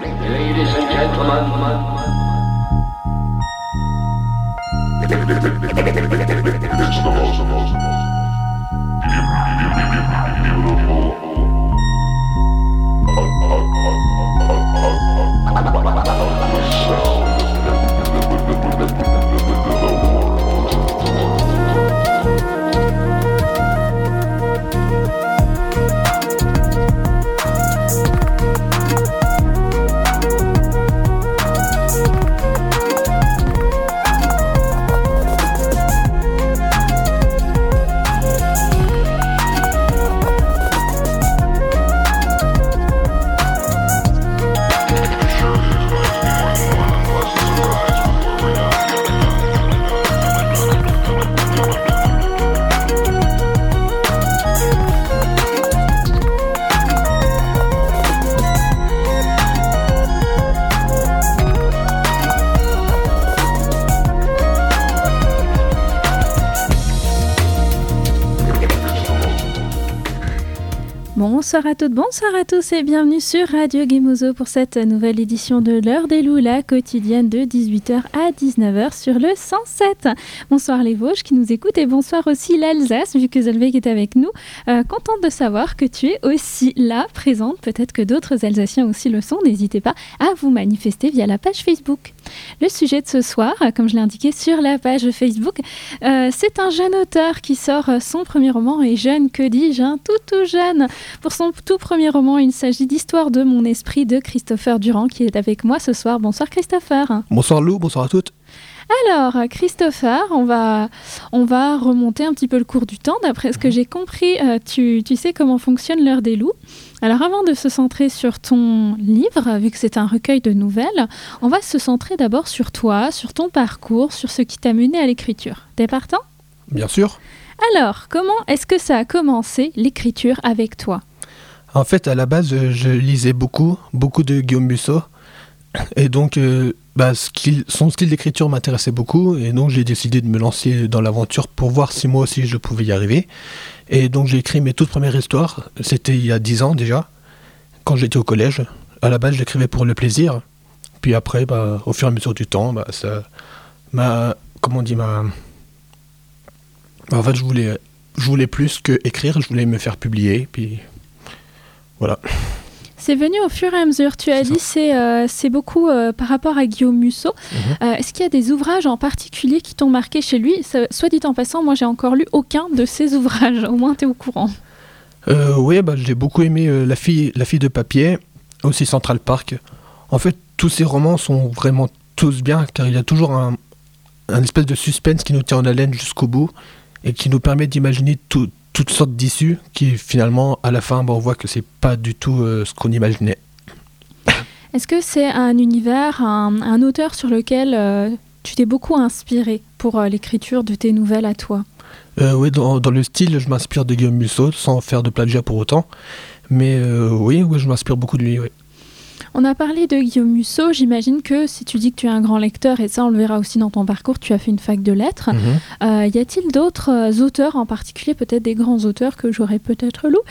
Ladies and gentlemen. It's the most Bonsoir à toutes, bonsoir à tous et bienvenue sur Radio Gemozo pour cette nouvelle édition de l'heure des loups, la quotidienne de 18h à 19h sur le 107. Bonsoir les Vosges qui nous écoutent et bonsoir aussi l'Alsace vu que Zolbeck est avec nous. Contente de savoir que tu es aussi là, présente, peut-être que d'autres Alsaciens aussi le sont, n'hésitez pas à vous manifester via la page Facebook. Le sujet de ce soir, comme je l'ai indiqué sur la page Facebook, c'est un jeune auteur qui sort son premier roman et jeune, que dis-je, tout jeune. Pour son tout premier roman, il s'agit d'Histoire de mon esprit de Christopher Durand qui est avec moi ce soir. Bonsoir Christopher. Bonsoir Lou, bonsoir à toutes. Alors Christopher, on va remonter un petit peu le cours du temps. D'après ce que j'ai compris, tu sais comment fonctionne l'heure des loups. Alors avant de se centrer sur ton livre, vu que c'est un recueil de nouvelles, on va se centrer d'abord sur toi, sur ton parcours, sur ce qui t'a mené à l'écriture. T'es partant ? Bien sûr. Alors, comment est-ce que ça a commencé l'écriture avec toi ? En fait, à la base, je lisais beaucoup de Guillaume Musso. Et donc, son style d'écriture m'intéressait beaucoup. Et donc, j'ai décidé de me lancer dans l'aventure pour voir si moi aussi je pouvais y arriver. Et donc, j'ai écrit mes toutes premières histoires. C'était il y a 10 ans déjà, quand j'étais au collège. À la base, j'écrivais pour le plaisir. Puis après, au fur et à mesure du temps, ça m'a... En fait, je voulais plus que écrire, je voulais me faire publier, puis voilà. C'est venu au fur et à mesure. Tu as dit c'est beaucoup par rapport à Guillaume Musso. Est-ce qu'il y a des ouvrages en particulier qui t'ont marqué chez lui ? Soit dit en passant, moi j'ai encore lu aucun de ses ouvrages. Au moins tu es au courant. Oui, j'ai beaucoup aimé La fille de papier, aussi Central Park. En fait, tous ces romans sont vraiment tous bien, car il y a toujours un espèce de suspense qui nous tient en haleine jusqu'au bout. Et qui nous permet d'imaginer toutes sortes d'issues qui finalement, à la fin, on voit que c'est pas du tout ce qu'on imaginait. Est-ce que c'est un univers, un auteur sur lequel tu t'es beaucoup inspiré pour l'écriture de tes nouvelles à toi ? Oui, dans le style, je m'inspire de Guillaume Musso, sans faire de plagiat pour autant. Mais oui, je m'inspire beaucoup de lui, oui. On a parlé de Guillaume Musso, j'imagine que si tu dis que tu es un grand lecteur, et ça on le verra aussi dans ton parcours, tu as fait une fac de lettres, y a-t-il d'autres auteurs en particulier, peut-être des grands auteurs que j'aurais peut-être lu,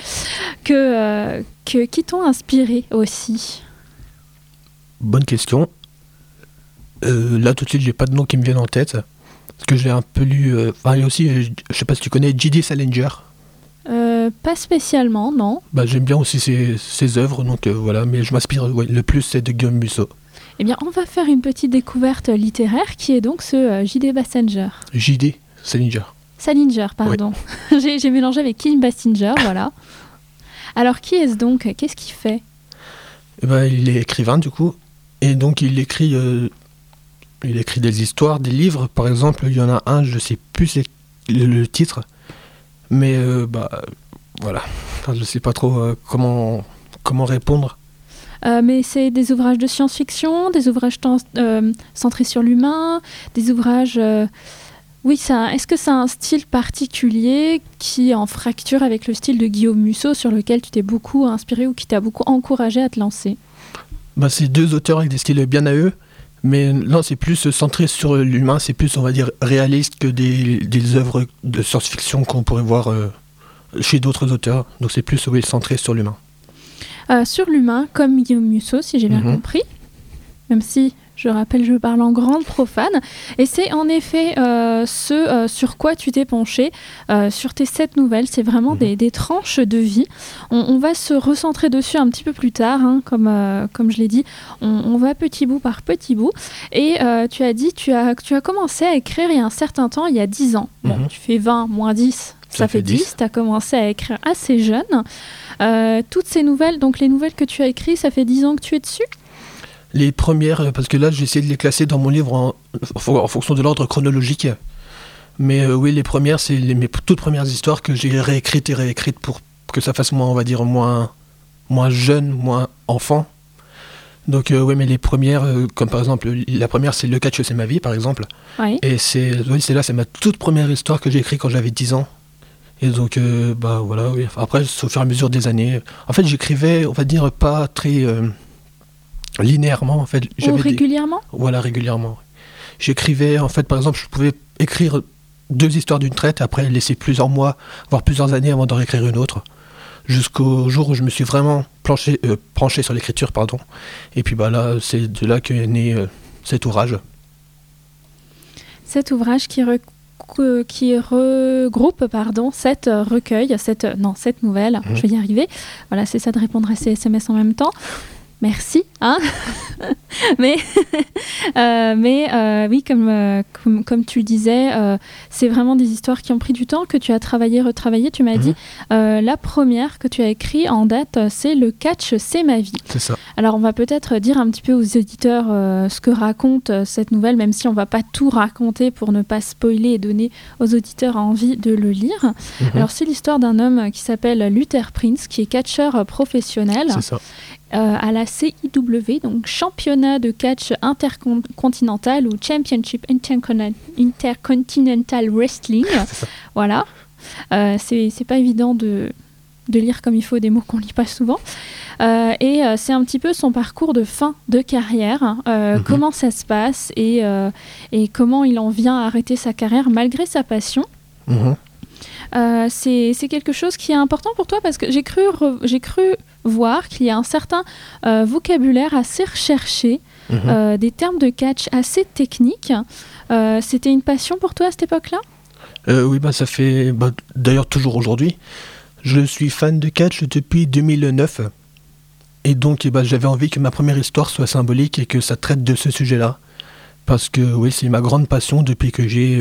qui t'ont inspiré aussi ? Bonne question. Là tout de suite, j'ai pas de nom qui me viennent en tête, parce que j'ai un peu lu... il y a aussi, je sais pas si tu connais, J.D. Salinger. Pas spécialement, non. J'aime bien aussi ses œuvres, donc voilà, mais je m'inspire le plus, c'est de Guillaume Musso. Eh bien, on va faire une petite découverte littéraire qui est donc ce J.D. Basinger. J.D. Salinger. Salinger, pardon. Oui. j'ai mélangé avec Kim Basinger, voilà. Alors, qui est-ce donc ? Qu'est-ce qu'il fait ? Il est écrivain, du coup, et donc il écrit des histoires, des livres. Par exemple, il y en a un, je sais plus le titre, mais voilà, je sais pas trop comment répondre. Mais c'est des ouvrages de science-fiction, des ouvrages centrés sur l'humain, des ouvrages... Oui, est-ce que c'est un style particulier qui est en fracture avec le style de Guillaume Musso sur lequel tu t'es beaucoup inspiré ou qui t'a beaucoup encouragé à te lancer ? C'est deux auteurs avec des styles bien à eux, mais non, c'est plus centré sur l'humain, c'est plus, on va dire, réaliste que des œuvres de science-fiction qu'on pourrait voir chez d'autres auteurs. Donc c'est plus centré sur l'humain. sur l'humain, comme Guillaume Musso, si j'ai bien compris. Même si, je rappelle, je parle en grande profane. Et c'est en effet ce sur quoi tu t'es penché sur tes 7 nouvelles. C'est vraiment des tranches de vie. On va se recentrer dessus un petit peu plus tard, hein, comme je l'ai dit. On va petit bout par petit bout. Et tu as dit, tu as commencé à écrire il y a un certain temps, il y a 10 ans. Bon, tu fais 20 moins 10, ça fait 10. Tu as commencé à écrire assez jeune. Toutes ces nouvelles, donc les nouvelles que tu as écrites, ça fait 10 ans que tu es dessus ? Les premières, parce que là j'ai essayé de les classer dans mon livre en fonction de l'ordre chronologique. Mais oui, les premières, c'est mes toutes premières histoires que j'ai réécrites et réécrites pour que ça fasse moins, on va dire, moins jeune, moins enfant. Donc oui, mais les premières, comme par exemple, la première c'est Le catch c'est ma vie par exemple. Oui. Et c'est ma toute première histoire que j'ai écrite quand j'avais 10 ans. Et donc, voilà, oui. Après, au fur et à mesure des années, en fait j'écrivais, on va dire, pas très... linéairement en fait. Ou régulièrement ? Voilà, régulièrement. J'écrivais, en fait, par exemple, je pouvais écrire 2 histoires d'une traite, et après laisser plusieurs mois, voire plusieurs années avant d'en écrire une autre, jusqu'au jour où je me suis vraiment penché sur l'écriture, pardon. Et puis là, c'est de là qu'est né cet ouvrage. Cet ouvrage qui regroupe 7 recueils, 7 nouvelles, je vais y arriver. Voilà, c'est ça de répondre à ces SMS en même temps. Merci, hein. mais oui, comme tu le disais, c'est vraiment des histoires qui ont pris du temps, que tu as travaillé, retravaillé. Tu m'as dit, la première que tu as écrite en date, c'est Le catch, c'est ma vie. C'est ça. Alors, on va peut-être dire un petit peu aux auditeurs ce que raconte cette nouvelle, même si on ne va pas tout raconter pour ne pas spoiler et donner aux auditeurs envie de le lire. Alors, c'est l'histoire d'un homme qui s'appelle Luther Prince, qui est catcheur professionnel. C'est ça. À la CIW, donc championnat de catch intercontinental ou Championship Intercontinental Wrestling. Voilà. C'est pas évident de lire comme il faut des mots qu'on lit pas souvent. Et c'est un petit peu son parcours de fin de carrière, comment ça se passe et comment il en vient à arrêter sa carrière malgré sa passion. C'est quelque chose qui est important pour toi parce que j'ai cru voir qu'il y a un certain vocabulaire assez recherché, des termes de catch assez techniques. C'était une passion pour toi à cette époque-là ? Oui, ça fait d'ailleurs toujours aujourd'hui. Je suis fan de catch depuis 2009 et donc j'avais envie que ma première histoire soit symbolique et que ça traite de ce sujet-là parce que oui, c'est ma grande passion depuis que j'ai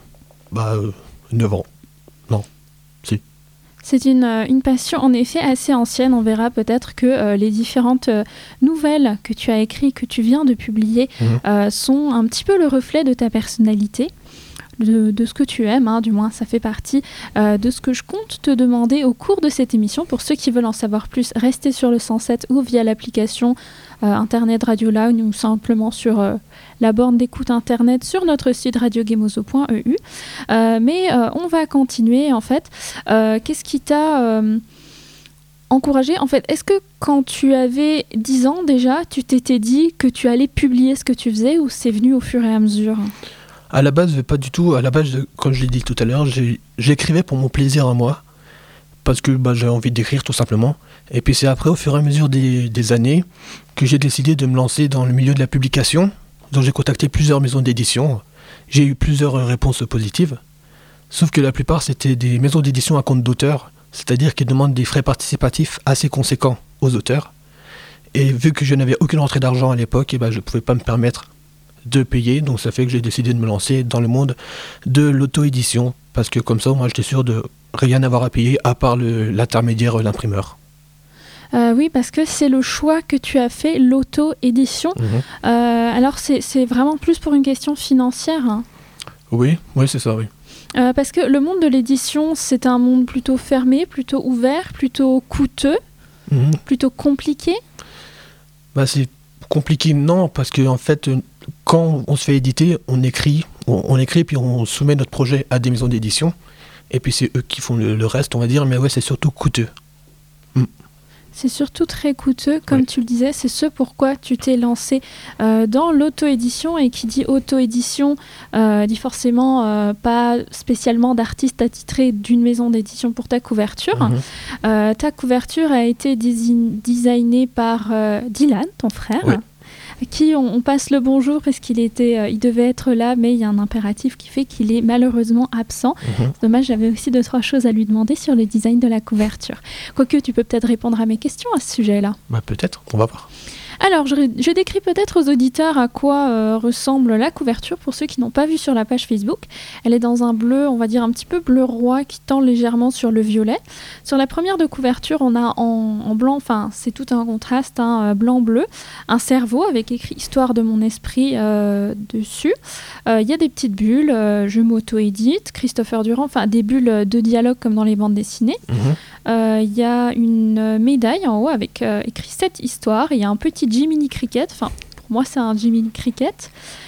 9 ans. Non, si. C'est une passion en effet assez ancienne. On verra peut-être que les différentes nouvelles que tu as écrites, que tu viens de publier, sont un petit peu le reflet de ta personnalité, de ce que tu aimes, hein, du moins ça fait partie de ce que je compte te demander au cours de cette émission. Pour ceux qui veulent en savoir plus, restez sur le 107 ou via l'application Internet Radio Loud ou simplement sur la borne d'écoute Internet sur notre site radiogameozo.eu. Mais on va continuer en fait. Qu'est-ce qui t'a encouragé en fait ? Est-ce que quand tu avais 10 ans déjà, tu t'étais dit que tu allais publier ce que tu faisais ou c'est venu au fur et à mesure ? À la base, pas du tout. À la base, comme je l'ai dit tout à l'heure, j'écrivais pour mon plaisir à moi, parce que j'avais envie d'écrire tout simplement. Et puis c'est après, au fur et à mesure des années, que j'ai décidé de me lancer dans le milieu de la publication. Donc j'ai contacté plusieurs maisons d'édition. J'ai eu plusieurs réponses positives. Sauf que la plupart, c'était des maisons d'édition à compte d'auteur, c'est-à-dire qui demandent des frais participatifs assez conséquents aux auteurs. Et vu que je n'avais aucune rentrée d'argent à l'époque, je ne pouvais pas me permettre de payer, donc ça fait que j'ai décidé de me lancer dans le monde de l'auto-édition, parce que comme ça, moi, j'étais sûr de rien avoir à payer à part l'intermédiaire, l'imprimeur. Oui, parce que c'est le choix que tu as fait, l'auto-édition. Alors, c'est vraiment plus pour une question financière, hein. Oui, c'est ça, oui. Parce que le monde de l'édition, c'est un monde plutôt fermé, plutôt ouvert, plutôt coûteux, plutôt compliqué. C'est compliqué, non, parce que en fait, quand on se fait éditer, on écrit puis on soumet notre projet à des maisons d'édition et puis c'est eux qui font le reste, on va dire, mais ouais, c'est surtout coûteux. C'est surtout très coûteux, comme tu le disais, c'est ce pourquoi tu t'es lancé dans l'auto-édition, et qui dit auto-édition dit forcément pas spécialement d'artiste attitré d'une maison d'édition pour ta couverture. Ta couverture a été designée par Dylan, ton frère. Oui. À qui on passe le bonjour parce qu'il devait être là, mais il y a un impératif qui fait qu'il est malheureusement absent. C'est dommage, j'avais aussi 2-3 choses à lui demander sur le design de la couverture. Quoique, tu peux peut-être répondre à mes questions à ce sujet-là. Peut-être, on va voir. Alors, je décris peut-être aux auditeurs à quoi ressemble la couverture pour ceux qui n'ont pas vu sur la page Facebook. Elle est dans un bleu, on va dire un petit peu bleu roi qui tend légèrement sur le violet. Sur la première de couverture, on a en blanc, enfin c'est tout un contraste, blanc-bleu, un cerveau avec écrit « Histoire de mon esprit » dessus. Il y a des petites bulles, je m'auto-édite, Christopher Durand, enfin des bulles de dialogue comme dans les bandes dessinées. Il y a une médaille en haut avec écrit « Cette histoire ». Il y a un petit Jiminy Cricket, enfin pour moi c'est un Jiminy Cricket,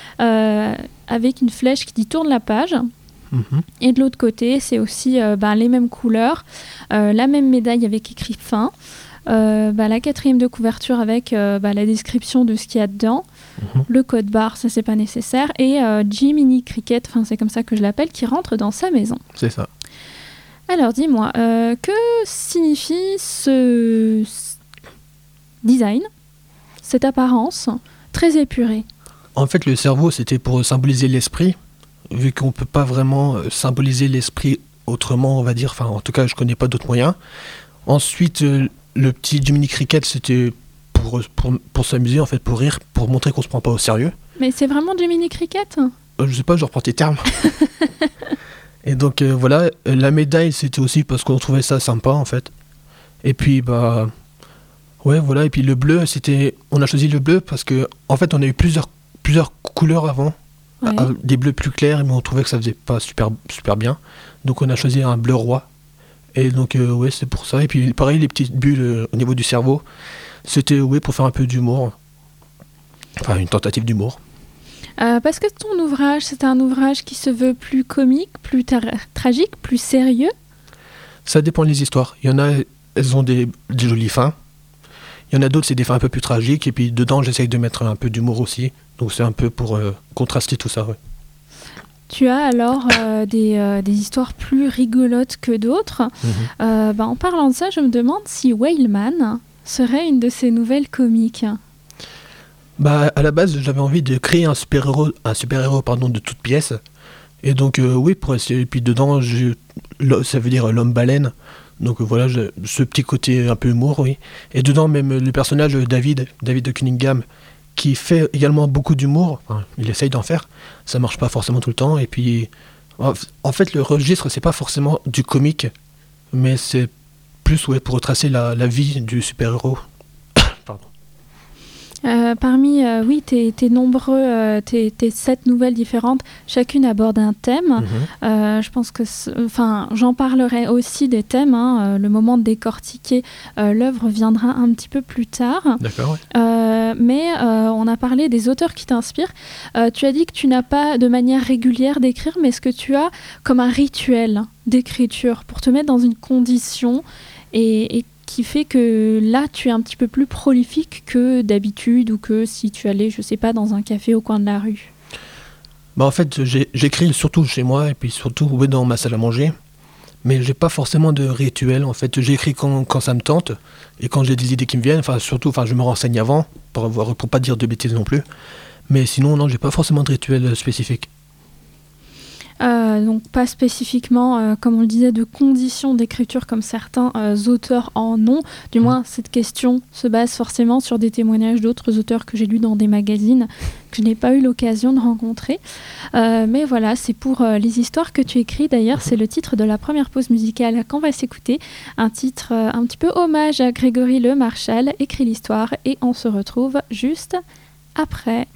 avec une flèche qui dit « Tourne la page ». Et de l'autre côté, c'est aussi les mêmes couleurs, la même médaille avec écrit « Fin ». La quatrième de couverture avec la description de ce qu'il y a dedans, le code barre, ça c'est pas nécessaire, et Jiminy Cricket, enfin c'est comme ça que je l'appelle, qui rentre dans sa maison. C'est ça. Alors dis-moi, que signifie ce design, cette apparence très épurée? En fait, le cerveau, c'était pour symboliser l'esprit, vu qu'on ne peut pas vraiment symboliser l'esprit autrement, on va dire. Enfin, en tout cas, je ne connais pas d'autres moyens. Ensuite, le petit Jiminy Cricket, c'était pour s'amuser, en fait, pour rire, pour montrer qu'on ne se prend pas au sérieux. Mais c'est vraiment Jiminy Cricket? Je sais pas, je reprends tes termes. Et donc, voilà, la médaille, c'était aussi parce qu'on trouvait ça sympa, en fait. Et puis, ouais, voilà, et puis le bleu, on a choisi le bleu parce que, en fait, on a eu plusieurs couleurs avant, des bleus plus clairs, mais on trouvait que ça faisait pas super bien. Donc on a choisi un bleu roi. Et donc, ouais, c'est pour ça. Et puis, pareil, les petites bulles au niveau du cerveau, c'était, pour faire un peu d'humour. Enfin, une tentative d'humour. Parce que ton ouvrage, c'est un ouvrage qui se veut plus comique, plus tragique, plus sérieux. Ça dépend des histoires. Il y en a, elles ont des jolies fins. Il y en a d'autres, c'est des fins un peu plus tragiques. Et puis dedans, j'essaye de mettre un peu d'humour aussi. Donc c'est un peu pour contraster tout ça. Ouais. Tu as alors des histoires plus rigolotes que d'autres. En parlant de ça, je me demande si Whaleman serait une de ces nouvelles comiques. À la base, j'avais envie de créer un super-héros de toutes pièces. Et donc, oui, pour essayer. Et puis dedans, ça veut dire l'homme-baleine. Donc voilà, ce petit côté un peu humour, oui. Et dedans, même le personnage David de Cunningham, qui fait également beaucoup d'humour. Enfin, il essaye d'en faire. Ça marche pas forcément tout le temps. Et puis, en fait, le registre, c'est pas forcément du comique, mais c'est plus pour retracer la vie du super-héros. Parmi tes nombreux, tes 7 nouvelles différentes, chacune aborde un thème. Je pense que, j'en parlerai aussi des thèmes. Le moment de décortiquer l'œuvre viendra un petit peu plus tard. D'accord. Ouais. Mais on a parlé des auteurs qui t'inspirent. Tu as dit que tu n'as pas de manière régulière d'écrire, mais est-ce que tu as comme un rituel d'écriture pour te mettre dans une condition et qui fait que là, tu es un petit peu plus prolifique que d'habitude ou que si tu allais, je sais pas, dans un café au coin de la rue? En fait, j'écris surtout chez moi et puis surtout dans ma salle à manger. Mais j'ai pas forcément de rituel. En fait, j'écris quand ça me tente et quand j'ai des idées qui me viennent. Surtout, je me renseigne avant pour pas dire de bêtises non plus. Mais sinon, non, j'ai pas forcément de rituel spécifique. Donc pas spécifiquement, comme on le disait, de conditions d'écriture comme certains auteurs en ont. Du moins, cette question se base forcément sur des témoignages d'autres auteurs que j'ai lus dans des magazines que je n'ai pas eu l'occasion de rencontrer. Mais voilà, c'est pour les histoires que tu écris. D'ailleurs, c'est le titre de la première pause musicale qu'on va s'écouter. Un titre un petit peu hommage à Grégory Le Marchal, Écrit l'histoire, et on se retrouve juste après.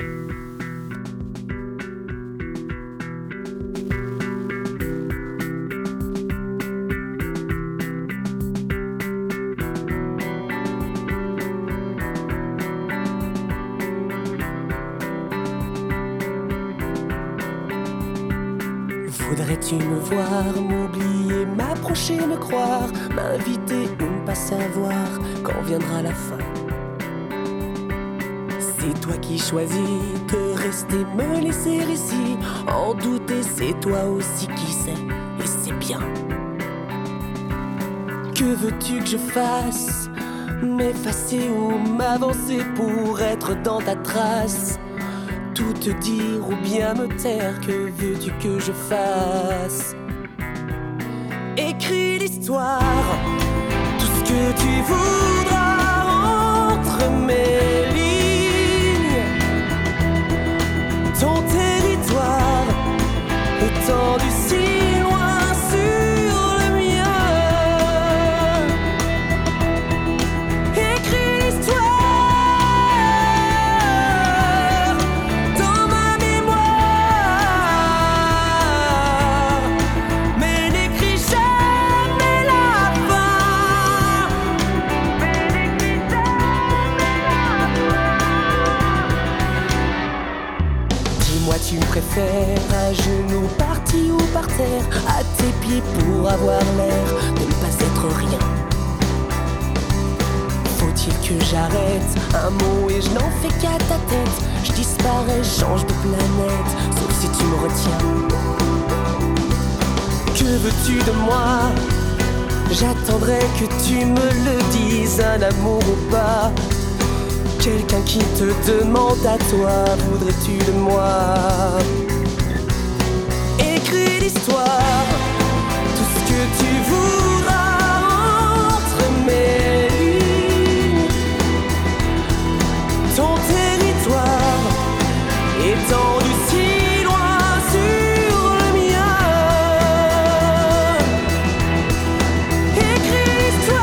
Voudrais-tu me voir, m'oublier, m'approcher, me croire, m'inviter ou pas savoir quand viendra la fin. C'est toi qui choisis de rester, me laisser ici. En douter, c'est toi aussi qui sais, et c'est bien. Que veux-tu que je fasse? M'effacer ou m'avancer pour être dans ta trace? Tout te dire ou bien me taire, que veux-tu que je fasse? Écris l'histoire, tout ce que tu voudras entre mes lignes. Ton territoire étendu si loin sur le mien. Écris l'histoire dans ma mémoire, mais n'écris jamais la fin. Mais n'écris jamais la fin. Dis-moi, tu me préfères à genoux, parti ou par terre, à tes pieds pour avoir l'air de ne pas être rien? Faut-il que j'arrête un mot et je n'en fais qu'à ta tête? Je disparais, change de planète, sauf si tu me retiens. Que veux-tu de moi? J'attendrai que tu me le dises, un amour ou pas. Quelqu'un qui te demande à toi, voudrais-tu de moi? Écris l'histoire, tout ce que tu voudras entre mes lignes. Ton territoire étendu si loin sur le mien. Écris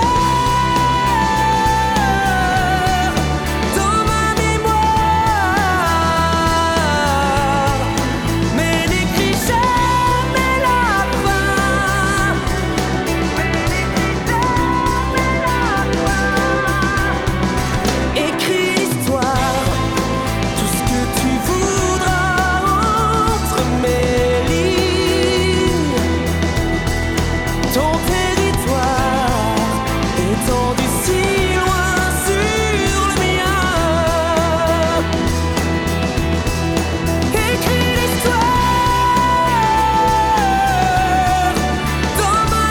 l'histoire dans ma mémoire, mais n'écris jamais la fin. Mais n'écris jamais la fin. Écris l'histoire, tout ce que tu voudras entre mes lignes. Ton territoire étendu si loin sur le mien. Écris l'histoire dans ma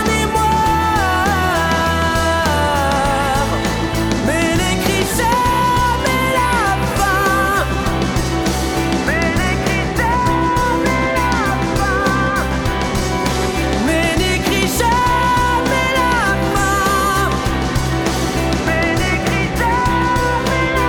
mémoire, mais n'écris jamais la fin. Mais n'écris jamais la fin. Mais n'écris jamais la fin. Mais n'écris jamais la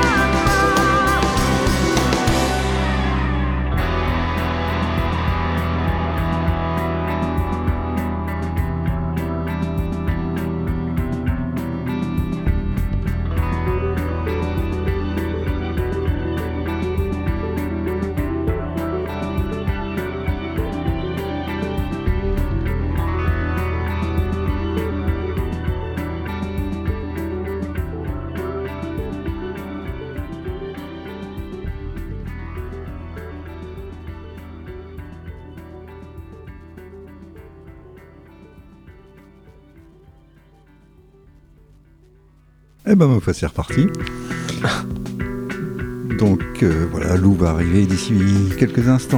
Eh ben ma foi, c'est reparti. Donc voilà, Lou va arriver d'ici quelques instants.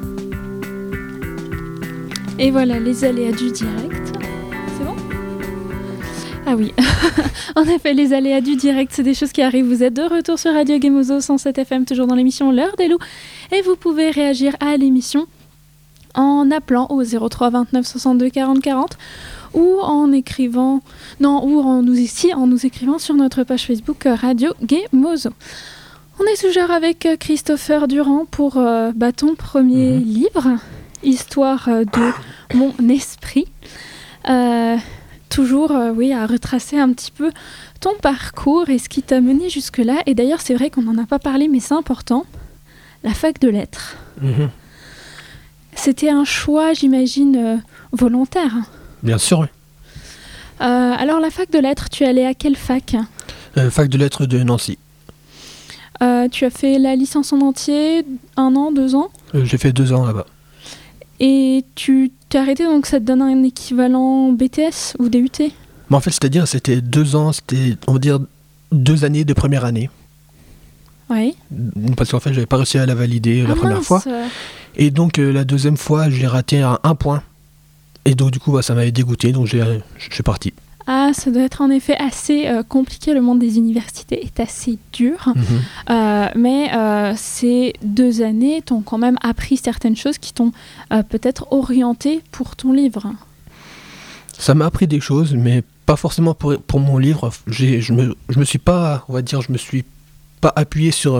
Et voilà les aléas du direct. C'est bon? Ah oui, en effet, les aléas du direct, c'est des choses qui arrivent. Vous êtes de retour sur Radio Gemozo 107 FM, toujours dans l'émission L'heure des loups. Et vous pouvez réagir à l'émission en appelant au 03 29 62 40 40 ou en écrivant, en nous écrivant sur notre page Facebook Radio Gemozo. On est toujours avec Christopher Durand pour ton premier livre, Histoire de mon esprit. Toujours, à retracer un petit peu ton parcours et ce qui t'a mené jusque-là. Et d'ailleurs, c'est vrai qu'on n'en a pas parlé, mais c'est important. La fac de lettres. C'était un choix, j'imagine, volontaire. Bien sûr, oui. Alors, la fac de lettres, tu es allé à quelle fac? Fac de lettres de Nancy. Tu as fait la licence en entier, 1 an, 2 ans? J'ai fait 2 ans là-bas. Et tu t'es arrêté, donc ça te donne un équivalent BTS ou DUT? Mais en fait, c'est-à-dire, c'était 2 ans, c'était, on va dire, 2 années de première année. Oui. Parce qu'en fait, j'avais pas réussi à la valider la première fois. Et donc, la deuxième fois, j'ai raté à 1 point. Et donc, du coup, ça m'avait dégoûté, donc je suis parti. Ah, ça doit être en effet assez compliqué. Le monde des universités est assez dur. Mais ces 2 années t'ont quand même appris certaines choses qui t'ont peut-être orienté pour ton livre. Ça m'a appris des choses, mais pas forcément pour mon livre. Je me suis pas, on va dire, je me suis pas appuyé sur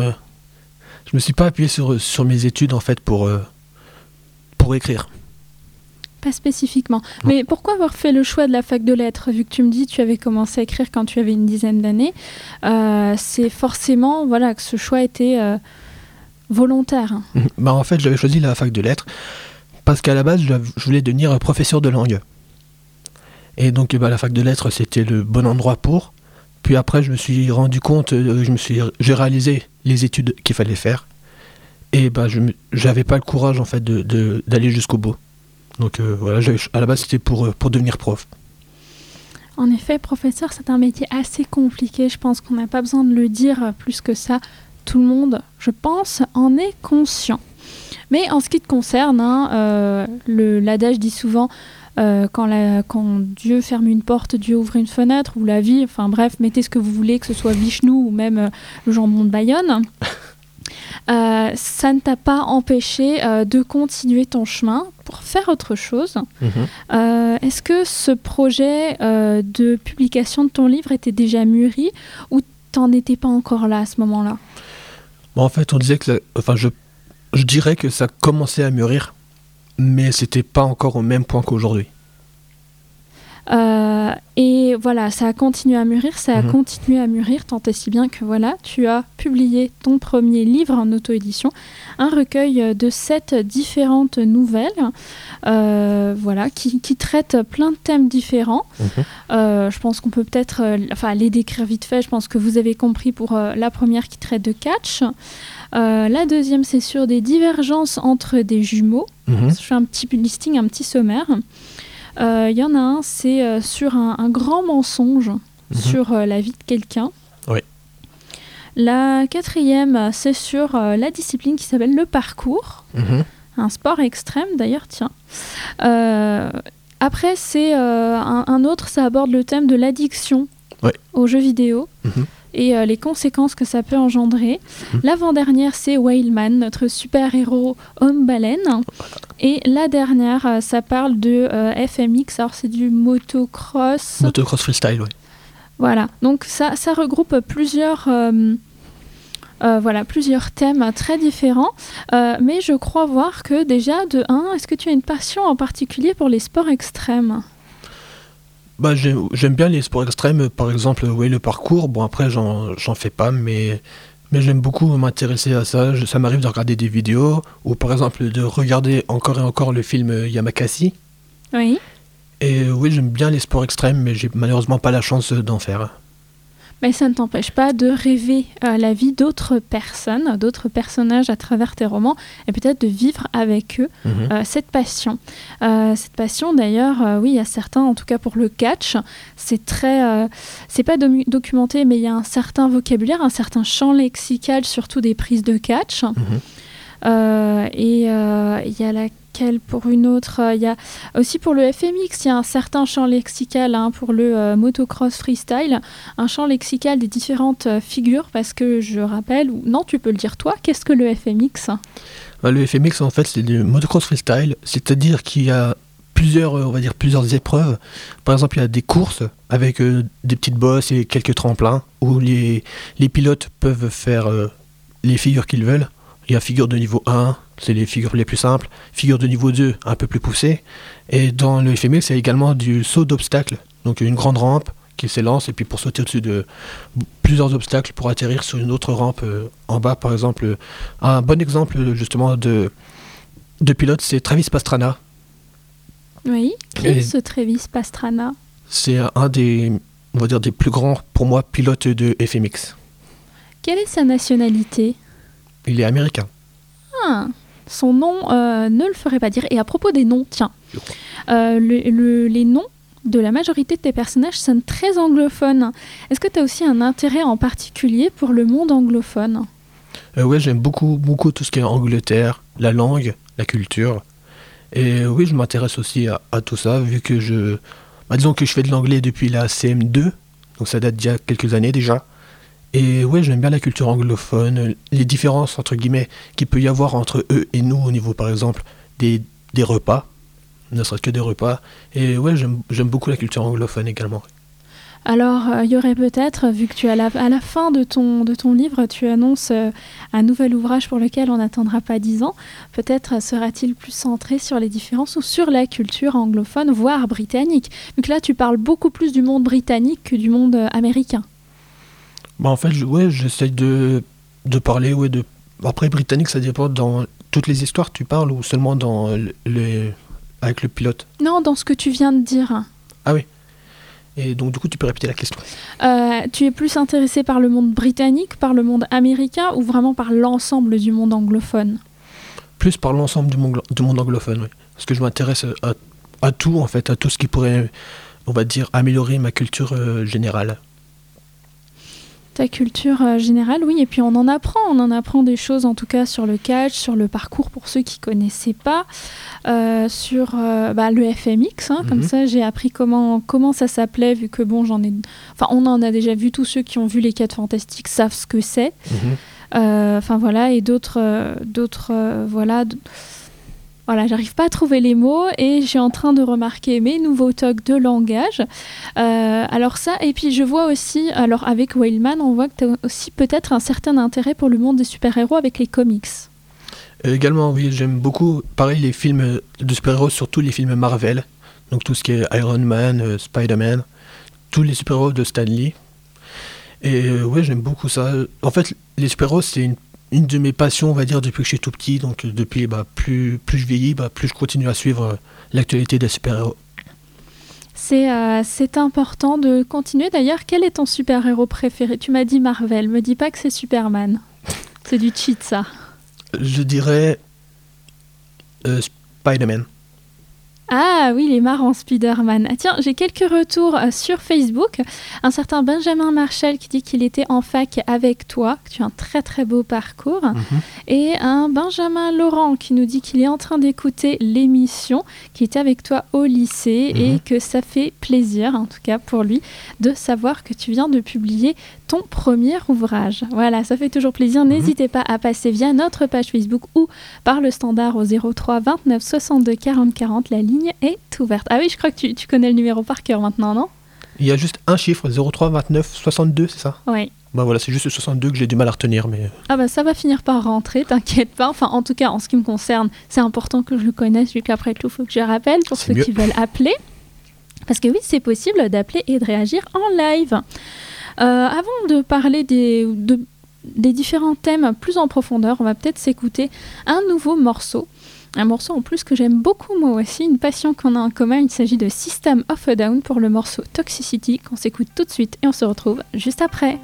mes études en fait pour écrire. Pas spécifiquement. Mais pourquoi avoir fait le choix de la fac de lettres, vu que tu me dis que tu avais commencé à écrire quand tu avais une dizaine d'années, c'est forcément que ce choix était volontaire. En fait, j'avais choisi la fac de lettres parce qu'à la base, je voulais devenir professeur de langue. Et donc, la fac de lettres, c'était le bon endroit pour. Puis après, je me suis rendu compte, j'ai réalisé les études qu'il fallait faire. Et j'avais pas le courage, en fait, d'aller jusqu'au bout. Donc, à la base, c'était pour devenir prof. En effet, professeur, c'est un métier assez compliqué. Je pense qu'on n'a pas besoin de le dire plus que ça. Tout le monde, je pense, en est conscient. Mais en ce qui te concerne, l'adage dit souvent quand Dieu ferme une porte, Dieu ouvre une fenêtre, ou la vie, enfin bref, mettez ce que vous voulez, que ce soit Vishnu ou même le jambon de Bayonne. Ça ne t'a pas empêché de continuer ton chemin pour faire autre chose. Est-ce que ce projet de publication de ton livre était déjà mûri ou t'en étais pas encore là à ce moment-là? En fait, on disait que je dirais que ça commençait à mûrir, mais c'était pas encore au même point qu'aujourd'hui. Et voilà, ça a continué à mûrir, tant et si bien que tu as publié ton premier livre en auto-édition, un recueil de 7 différentes nouvelles, qui traitent plein de thèmes différents. Je pense qu'on peut peut-être les décrire vite fait. Je pense que vous avez compris pour la première qui traite de catch. La deuxième, c'est sur des divergences entre des jumeaux. Je fais un petit listing, un petit sommaire. Il y en a un, c'est sur un grand mensonge sur la vie de quelqu'un. Oui. La quatrième, c'est sur la discipline qui s'appelle le parcours. Un sport extrême, d'ailleurs, tiens. Après, c'est un autre, ça aborde le thème de l'addiction aux jeux vidéo. Et les conséquences que ça peut engendrer. L'avant-dernière, c'est Whaleman, notre super-héros homme-baleine. Et la dernière, ça parle de FMX, alors c'est du motocross. Motocross freestyle, oui. Voilà, donc ça regroupe plusieurs thèmes très différents. Mais je crois voir que déjà, de 1, est-ce que tu as une passion en particulier pour les sports extrêmes ? J'aime bien les sports extrêmes, par exemple le parcours. Bon, après j'en fais pas, mais j'aime beaucoup m'intéresser à ça. Ça m'arrive de regarder des vidéos, ou par exemple de regarder encore et encore le film Yamakasi. Oui. Et oui, j'aime bien les sports extrêmes, mais j'ai malheureusement pas la chance d'en faire. Mais ça ne t'empêche pas de rêver la vie d'autres personnes, d'autres personnages à travers tes romans, et peut-être de vivre avec eux cette passion. Cette passion, d'ailleurs, oui, il y a certains, en tout cas pour le catch, c'est très... c'est pas documenté, mais il y a un certain vocabulaire, un certain champ lexical, surtout des prises de catch. Et il y a laquelle pour une autre, il y a aussi pour le FMX, il y a un certain champ lexical pour le motocross freestyle, un champ lexical des différentes figures, parce que je rappelle, ou non, tu peux le dire toi, qu'est-ce que le FMX ? Le FMX, en fait, c'est du motocross freestyle, c'est-à-dire qu'il y a plusieurs épreuves. Par exemple, il y a des courses avec des petites bosses et quelques tremplins, où les pilotes peuvent faire les figures qu'ils veulent. Il y a figure de niveau 1, c'est les figures les plus simples. Figure de niveau 2, un peu plus poussée. Et dans le FMX, il y a également du saut d'obstacles. Donc une grande rampe qui s'élance, et puis pour sauter au-dessus de plusieurs obstacles pour atterrir sur une autre rampe en bas, par exemple. Un bon exemple, justement, de pilote, c'est Travis Pastrana. Oui, qui est ce Travis Pastrana ? C'est un des plus grands, pour moi, pilotes de FMX. Quelle est sa nationalité ? Il est américain. Son nom ne le ferait pas dire. Et à propos des noms, tiens, les noms de la majorité de tes personnages sonne très anglophone. Est-ce que tu as aussi un intérêt en particulier pour le monde anglophone ? Ouais, j'aime beaucoup tout ce qui est Angleterre, la langue, la culture. Et oui, je m'intéresse aussi à tout ça, vu que disons que je fais de l'anglais depuis la CM2, donc ça date d'il y a quelques années déjà. Et ouais, j'aime bien la culture anglophone, les différences, entre guillemets, qu'il peut y avoir entre eux et nous, au niveau, par exemple, des repas, ne serait-ce que des repas. Et ouais, j'aime beaucoup la culture anglophone également. Alors, il y aurait peut-être, vu que tu es à la fin de ton livre, tu annonces un nouvel ouvrage pour lequel on n'attendra pas 10 ans, peut-être sera-t-il plus centré sur les différences ou sur la culture anglophone, voire britannique, vu que là, tu parles beaucoup plus du monde britannique que du monde américain. En fait, j'essaye de parler, Après, britannique, ça dépend dans toutes les histoires, tu parles, ou seulement dans avec le pilote ? Non, dans ce que tu viens de dire. Ah oui. Et donc, du coup, tu peux répéter la question. Tu es plus intéressé par le monde britannique, par le monde américain, ou vraiment par l'ensemble du monde anglophone ? Plus par l'ensemble du monde anglophone, oui. Parce que je m'intéresse à tout, en fait, à tout ce qui pourrait, on va dire, améliorer ma culture générale. Ta culture générale, oui, et puis on en apprend des choses en tout cas sur le catch, sur le parcours pour ceux qui ne connaissaient pas, sur le FMX, comme ça j'ai appris comment ça s'appelait, vu que bon, on en a déjà vu, tous ceux qui ont vu les 4 Fantastiques savent ce que c'est, et d'autres, voilà, j'arrive pas à trouver les mots et je suis en train de remarquer mes nouveaux tocs de langage. Alors ça, et puis je vois aussi, alors avec Whaleman, on voit que tu as aussi peut-être un certain intérêt pour le monde des super-héros avec les comics. Également, oui, j'aime beaucoup, pareil, les films de super-héros, surtout les films Marvel. Donc tout ce qui est Iron Man, Spider-Man, tous les super-héros de Stan Lee. Et j'aime beaucoup ça. En fait, les super-héros, c'est une de mes passions, on va dire, depuis que je suis tout petit. Donc depuis, plus je vieillis, plus je continue à suivre l'actualité des super-héros. C'est important de continuer. D'ailleurs, quel est ton super-héros préféré ? Tu m'as dit Marvel, me dis pas que c'est Superman. C'est du cheat, ça. Je dirais Spider-Man. Ah oui, il est marrant, Spider-Man. Ah, tiens, j'ai quelques retours sur Facebook. Un certain Benjamin Marshall qui dit qu'il était en fac avec toi, que tu as un très très beau parcours. Et un Benjamin Laurent qui nous dit qu'il est en train d'écouter l'émission, qui était avec toi au lycée et que ça fait plaisir, en tout cas pour lui, de savoir que tu viens de publier ton premier ouvrage. Voilà, ça fait toujours plaisir. N'hésitez pas à passer via notre page Facebook ou par le standard au 03 29 62 40 40. La ligne est ouverte. Ah oui, je crois que tu connais le numéro par cœur maintenant, non ? Il y a juste un chiffre, 03 29 62, c'est ça ? Oui. Voilà, c'est juste le 62 que j'ai du mal à retenir. Mais... ça va finir par rentrer, t'inquiète pas. Enfin, en tout cas, en ce qui me concerne, c'est important que je le connaisse, vu qu'après tout, il faut que je rappelle pour ceux qui veulent appeler. Parce que oui, c'est possible d'appeler et de réagir en live. Avant de parler des différents thèmes plus en profondeur, on va peut-être s'écouter un nouveau morceau. Un morceau en plus que j'aime beaucoup moi aussi, une passion qu'on a en commun. Il s'agit de System of a Down pour le morceau Toxicity qu'on s'écoute tout de suite et on se retrouve juste après.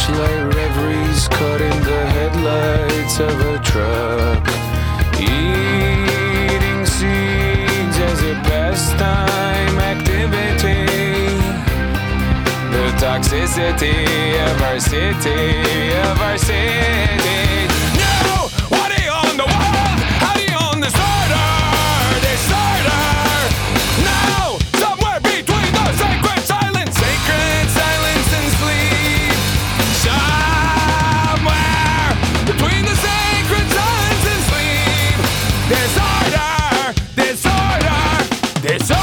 Light reveries caught in the headlights of a truck. Eating seeds as a pastime activity. The toxicity of our city, of our city. No! What do you own the world? How do you own disorder? Disorder! No! Somewhere between the sacred silence and sleep. Somewhere between the sacred silence and sleep. Disorder! Disorder! Disorder!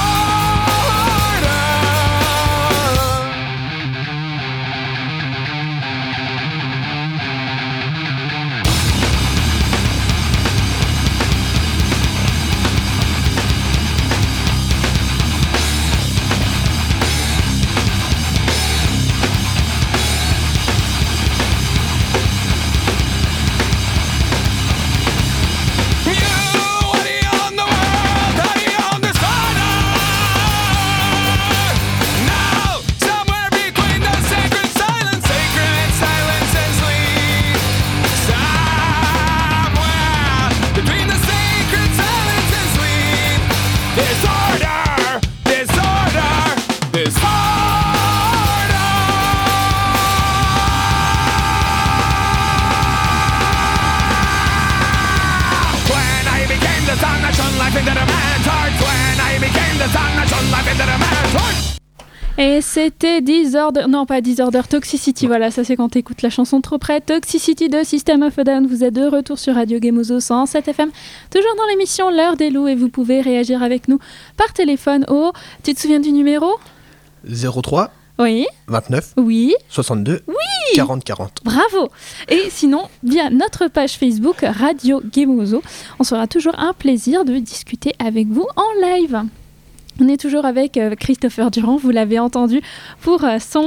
Et c'était Disorder, non pas Disorder, Toxicity, voilà, ça c'est quand t'écoutes la chanson trop près. Toxicity de System of a Down, vous êtes de retour sur Radio Gemozo 107 FM, toujours dans l'émission L'heure des loups, et vous pouvez réagir avec nous par téléphone au... Tu te souviens du numéro ? 03 Oui. 29 Oui. 62 Oui. 40 40. Bravo. Et sinon, via notre page Facebook Radio Gemozo, on sera toujours un plaisir de discuter avec vous en live. On est toujours avec Christopher Durand, vous l'avez entendu, pour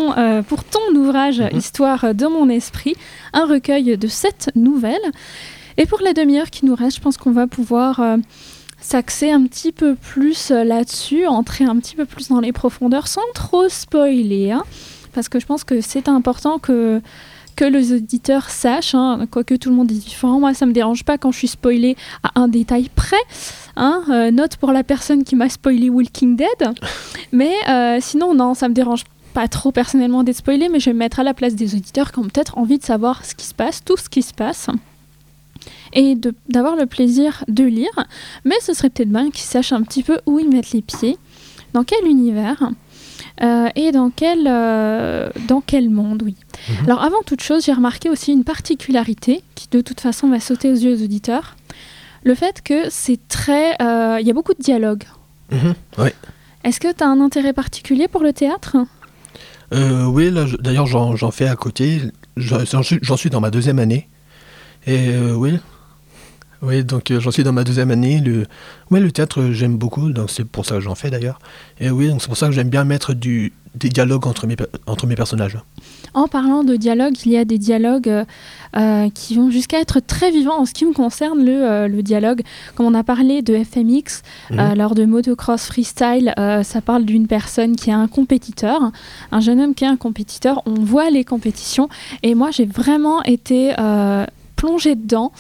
ton ouvrage Histoire de mon esprit, un recueil de 7 nouvelles. Et pour la demi-heure qui nous reste, je pense qu'on va pouvoir s'axer un petit peu plus là-dessus, entrer un petit peu plus dans les profondeurs sans trop spoiler, hein, parce que je pense que c'est important que les auditeurs sachent, hein, quoique tout le monde est différent. Moi, ça me dérange pas quand je suis spoilée à un détail près. Hein, note pour la personne qui m'a spoilé Walking Dead. Mais sinon, non, ça me dérange pas trop personnellement d'être spoilée, mais je vais me mettre à la place des auditeurs qui ont peut-être envie de savoir ce qui se passe, tout ce qui se passe, et d'avoir le plaisir de lire. Mais ce serait peut-être bien qu'ils sachent un petit peu où ils mettent les pieds, dans quel univers. Et dans quel monde, oui. Alors, avant toute chose, j'ai remarqué aussi une particularité qui, de toute façon, va sauter aux yeux des auditeurs. Le fait que c'est très... Il y a beaucoup de dialogues. Oui. Est-ce que tu as un intérêt particulier pour le théâtre ? Oui, là, d'ailleurs, j'en fais à côté. J'en suis dans ma 2e année. Et oui, donc j'en suis dans ma 2e année. Le théâtre, j'aime beaucoup, donc c'est pour ça que j'en fais d'ailleurs. Et oui, donc c'est pour ça que j'aime bien mettre des dialogues entre mes personnages. En parlant de dialogue, il y a des dialogues qui vont jusqu'à être très vivants en ce qui me concerne, le dialogue. Comme on a parlé de FMX, lors de Motocross Freestyle, ça parle d'une personne qui est un compétiteur, un jeune homme qui est un compétiteur. On voit les compétitions et moi, j'ai vraiment été plongée dedans.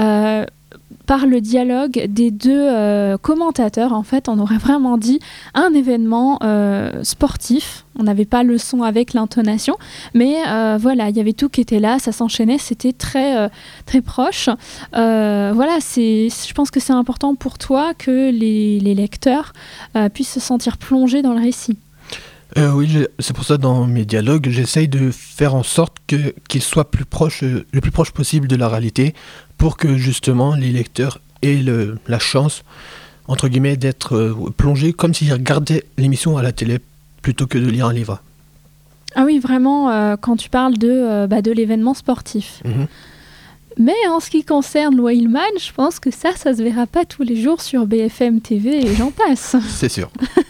Par le dialogue des deux commentateurs, en fait, on aurait vraiment dit un événement sportif. On n'avait pas le son avec l'intonation, mais voilà, il y avait tout qui était là, ça s'enchaînait, c'était très, très proche. Voilà, je pense que c'est important pour toi que les lecteurs puissent se sentir plongés dans le récit. Oui, c'est pour ça dans mes dialogues, j'essaye de faire en sorte qu'ils soient le plus proche possible de la réalité, pour que justement les lecteurs aient la chance, entre guillemets, d'être plongés comme s'ils regardaient l'émission à la télé plutôt que de lire un livre. Ah oui, vraiment, quand tu parles de l'événement sportif. Mais en ce qui concerne Wildman, je pense que ça se verra pas tous les jours sur BFM TV et j'en passe. C'est sûr.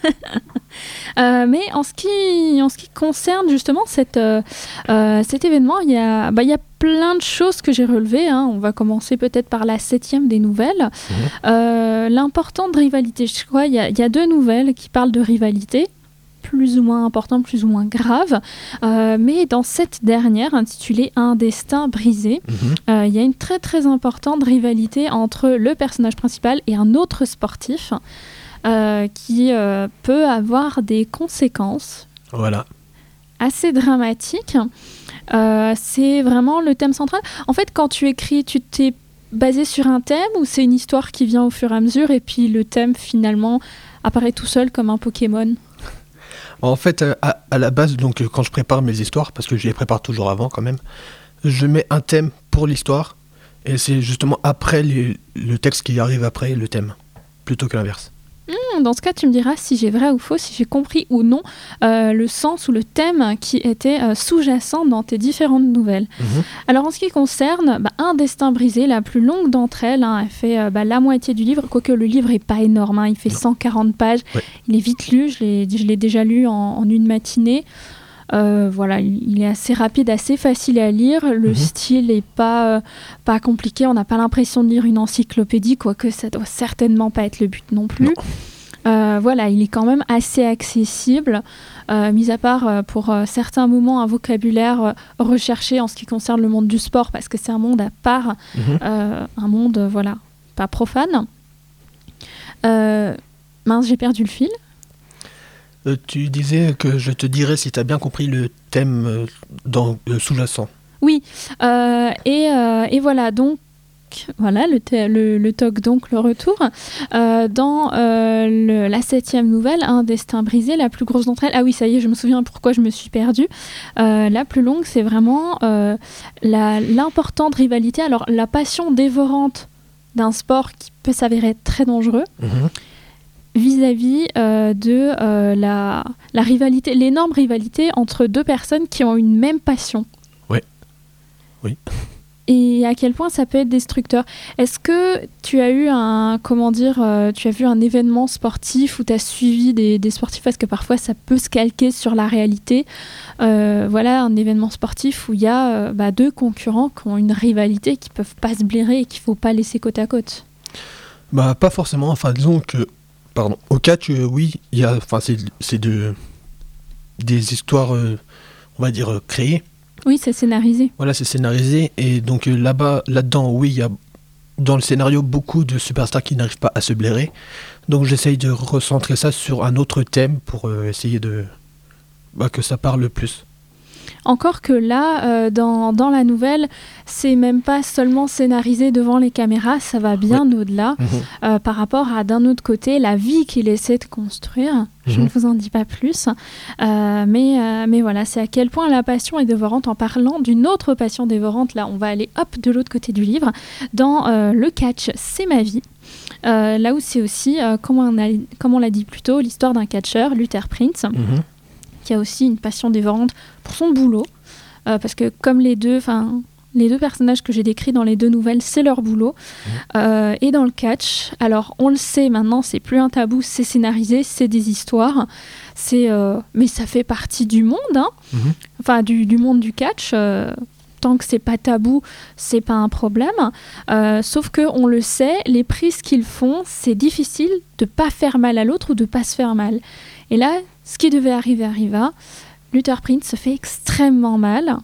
Mais en ce qui concerne justement cet événement, il y a plein de choses que j'ai relevées. Hein. On va commencer peut-être par la 7e des nouvelles. L'importante rivalité. Je crois il y a 2 nouvelles qui parlent de rivalité. plus ou moins importantes, plus ou moins graves. Mais dans cette dernière, intitulée « Un destin brisé », il y a une très très importante rivalité entre le personnage principal et un autre sportif qui peut avoir des conséquences assez dramatiques. C'est vraiment le thème central. En fait, quand tu écris, tu t'es basé sur un thème ou c'est une histoire qui vient au fur et à mesure et puis le thème finalement apparaît tout seul comme un Pokémon? En fait, à la base, donc, quand je prépare mes histoires, parce que je les prépare toujours avant quand même, je mets un thème pour l'histoire et c'est justement après le texte qui arrive après le thème, plutôt que l'inverse. Dans ce cas, tu me diras si j'ai vrai ou faux, si j'ai compris ou non le sens ou le thème qui était sous-jacent dans tes différentes nouvelles. Alors en ce qui concerne Un destin brisé, la plus longue d'entre elles, elle fait la moitié du livre, quoique le livre n'est pas énorme, il fait 140 pages, il est vite lu, je l'ai déjà lu en une matinée. Il est assez rapide, assez facile à lire. Le style n'est pas compliqué. On n'a pas l'impression de lire une encyclopédie, quoique ça doit certainement pas être le but non plus. Il est quand même assez accessible, mis à part pour certains moments un vocabulaire recherché en ce qui concerne le monde du sport, parce que c'est un monde à part, un monde pas profane. J'ai perdu le fil. Tu disais que je te dirais si tu as bien compris le thème sous-jacent. Oui, et voilà, donc voilà le TOC, donc le retour. Dans la 7e nouvelle, Un destin brisé, la plus grosse d'entre elles, ah oui, ça y est, je me souviens pourquoi je me suis perdue. La plus longue, c'est vraiment l'importante rivalité, alors la passion dévorante d'un sport qui peut s'avérer très dangereux. Vis-à-vis de la rivalité, l'énorme rivalité entre deux personnes qui ont une même passion. Oui. Et à quel point ça peut être destructeur. Est-ce que tu as eu tu as vu un événement sportif où tu as suivi des sportifs, parce que parfois ça peut se calquer sur la réalité. Un événement sportif où il y a deux concurrents qui ont une rivalité, qui peuvent pas se blairer et qu'il faut pas laisser côte à côte. Pas forcément, disons que au catch, oui, il y a, c'est des histoires, on va dire, créées. Oui, c'est scénarisé. Voilà, c'est scénarisé, et donc là-dedans, oui, il y a dans le scénario beaucoup de superstars qui n'arrivent pas à se blairer. Donc j'essaye de recentrer ça sur un autre thème pour essayer que ça parle plus. Encore que là, dans la nouvelle, c'est même pas seulement scénarisé devant les caméras, ça va bien au-delà par rapport à, d'un autre côté, la vie qu'il essaie de construire. Je ne vous en dis pas plus. Mais voilà, c'est à quel point la passion est dévorante. En parlant d'une autre passion dévorante, là, on va aller de l'autre côté du livre. Dans le catch, c'est ma vie. Là où c'est aussi, comme on l'a dit plus tôt, l'histoire d'un catcheur, Luther Prince, qui a aussi une passion dévorante pour son boulot, parce que comme les deux personnages que j'ai décrits dans les deux nouvelles, c'est leur boulot. Et dans le catch, alors on le sait maintenant, c'est plus un tabou, c'est scénarisé, c'est des histoires, mais ça fait partie du monde, du monde du catch. Tant que c'est pas tabou, c'est pas un problème. Sauf que on le sait, les prises qu'ils font, c'est difficile de pas faire mal à l'autre ou de pas se faire mal. Et là, ce qui devait arriver arriva. Luther Prince se fait extrêmement mal.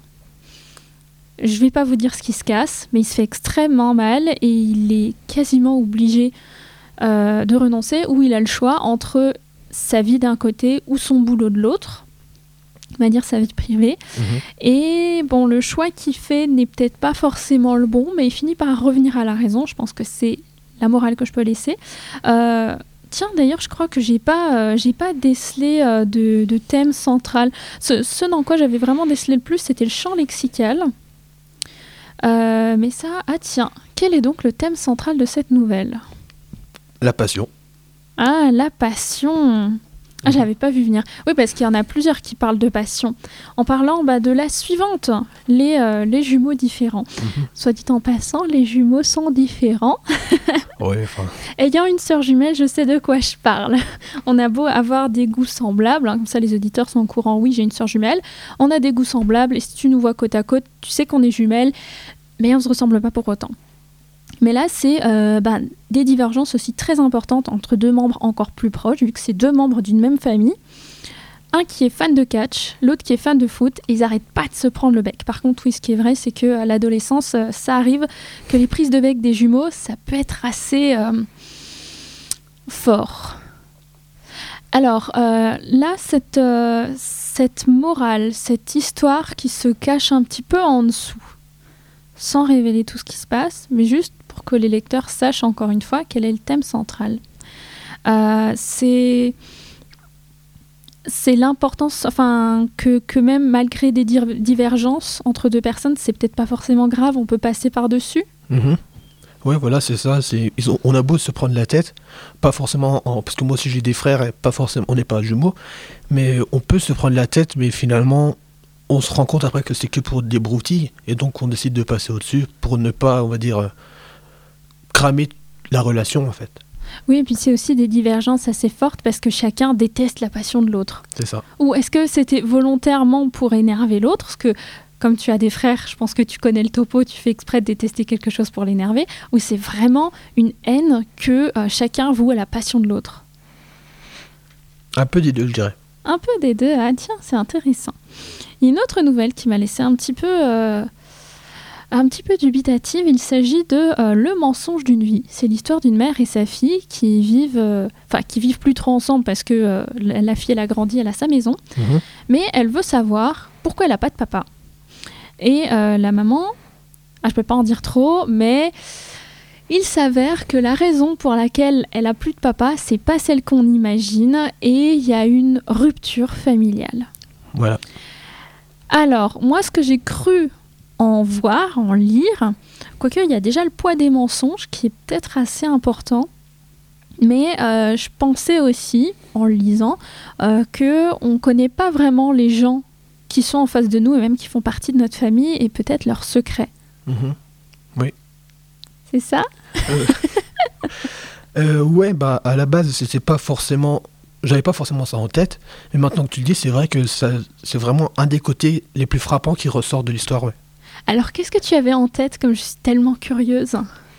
Je vais pas vous dire ce qui se casse, mais il se fait extrêmement mal et il est quasiment obligé de renoncer, ou il a le choix entre sa vie d'un côté ou son boulot de l'autre. On va dire sa vie privée. Et bon, le choix qu'il fait n'est peut-être pas forcément le bon, mais il finit par revenir à la raison. Je pense que c'est la morale que je peux laisser. Tiens, d'ailleurs, je crois que j'ai pas décelé de thème central. Ce dans quoi j'avais vraiment décelé le plus, c'était le champ lexical. Mais ça, quel est donc le thème central de cette nouvelle ? La passion. Ah, la passion. Je l'avais pas vu venir. Oui, parce qu'il y en a plusieurs qui parlent de passion. En parlant de la suivante, les jumeaux différents. Soit dit en passant, les jumeaux sont différents. Ayant une sœur jumelle, je sais de quoi je parle. On a beau avoir des goûts semblables, comme ça les auditeurs sont au courant, oui, j'ai une sœur jumelle. On a des goûts semblables, et si tu nous vois côte à côte, tu sais qu'on est jumelles, mais on ne se ressemble pas pour autant. Mais là, c'est des divergences aussi très importantes entre deux membres encore plus proches, vu que c'est deux membres d'une même famille. un qui est fan de catch, l'autre qui est fan de foot, et ils n'arrêtent pas de se prendre le bec. Par contre, oui, ce qui est vrai, c'est qu'à l'adolescence, ça arrive que les prises de bec des jumeaux, ça peut être assez fort. Alors là, cette morale, cette histoire qui se cache un petit peu en dessous, sans révéler tout ce qui se passe, mais juste pour que les lecteurs sachent encore une fois quel est le thème central. C'est l'importance, enfin, que même malgré des divergences entre deux personnes, c'est peut-être pas forcément grave, on peut passer par-dessus. Ouais, voilà, c'est ça. On a beau se prendre la tête, pas forcément, parce que moi aussi j'ai des frères, et pas forcément, on n'est pas jumeaux, mais on peut se prendre la tête, mais finalement, on se rend compte après que c'est que pour des broutilles, et donc on décide de passer au-dessus pour ne pas, on va dire, cramer la relation en fait. Oui, et puis c'est aussi des divergences assez fortes parce que chacun déteste la passion de l'autre. C'est ça. Ou est-ce que c'était volontairement pour énerver l'autre? Parce que comme tu as des frères, je pense que tu connais le topo, tu fais exprès de détester quelque chose pour l'énerver, ou c'est vraiment une haine que chacun voue à la passion de l'autre? Un peu des deux, je dirais. Un peu des deux, ah tiens, c'est intéressant. Il y a une autre nouvelle qui m'a laissé un petit peu dubitative, il s'agit de Le mensonge d'une vie. C'est l'histoire d'une mère et sa fille qui vivent plus trop ensemble parce que la fille elle a grandi, elle a sa maison, mais elle veut savoir pourquoi elle n'a pas de papa. Et la maman, je peux pas en dire trop, mais il s'avère que la raison pour laquelle elle a plus de papa, c'est pas celle qu'on imagine, et il y a une rupture familiale. Voilà. Alors, moi, ce que j'ai cru en lire, quoique il y a déjà le poids des mensonges qui est peut-être assez important, mais je pensais aussi, en lisant, qu'on connaît pas vraiment les gens qui sont en face de nous et même qui font partie de notre famille et peut-être leurs secrets. Oui. C'est ça? Ouais, bah à la base, c'était pas forcément... J'avais pas forcément ça en tête, mais maintenant que tu le dis, c'est vrai que c'est vraiment un des côtés les plus frappants qui ressort de l'histoire, ouais. Alors, qu'est-ce que tu avais en tête, comme je suis tellement curieuse?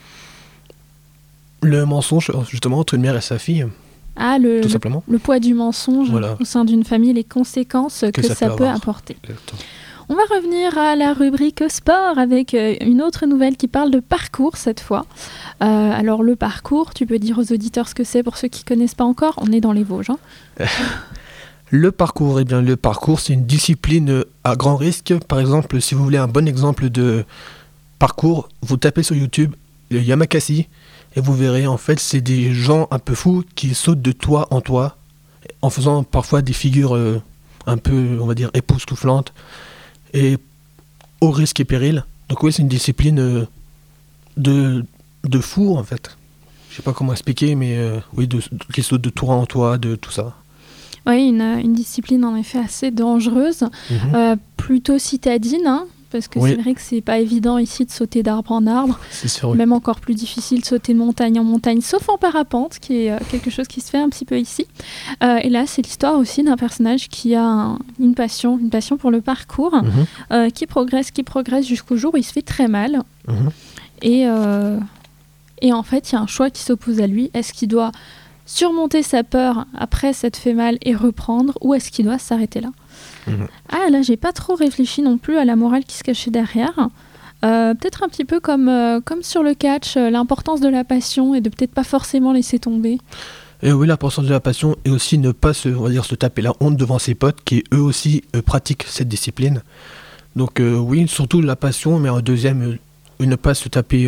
Le mensonge, justement, entre une mère et sa fille. Ah, tout simplement. Le poids du mensonge voilà. Au sein d'une famille, les conséquences que ça peut apporter. Exactement. On va revenir à la rubrique sport avec une autre nouvelle qui parle de parcours cette fois. Alors le parcours, tu peux dire aux auditeurs ce que c'est pour ceux qui ne connaissent pas encore. On est dans les Vosges. Le parcours, le parcours, c'est une discipline à grand risque. Par exemple, si vous voulez un bon exemple de parcours, vous tapez sur YouTube le Yamakasi et vous verrez, en fait, c'est des gens un peu fous qui sautent de toit en toit en faisant parfois des figures un peu, on va dire, époustouflantes et au risque et péril. Donc oui, c'est une discipline de fou, en fait. Je sais pas comment expliquer, mais oui, qui saute de toit en toit, de tout ça. Oui, une discipline en effet assez dangereuse, plutôt citadine, hein, parce que c'est vrai que c'est pas évident ici de sauter d'arbre en arbre. C'est sûr, oui. Même encore plus difficile de sauter de montagne en montagne, sauf en parapente, qui est quelque chose qui se fait un petit peu ici. Et là, c'est l'histoire aussi d'un personnage qui a une passion pour le parcours, qui progresse jusqu'au jour où il se fait très mal. Et en fait, il y a un choix qui s'oppose à lui. Est-ce qu'il doit surmonter sa peur après s'être fait mal et reprendre, ou est-ce qu'il doit s'arrêter là? Ah, là, j'ai pas trop réfléchi non plus à la morale qui se cachait derrière. Peut-être un petit peu comme sur le catch, l'importance de la passion et de peut-être pas forcément laisser tomber. Et oui, l'importance de la passion et aussi ne pas se taper la honte devant ses potes qui eux aussi pratiquent cette discipline. Donc oui, surtout la passion, mais en deuxième, ne pas se taper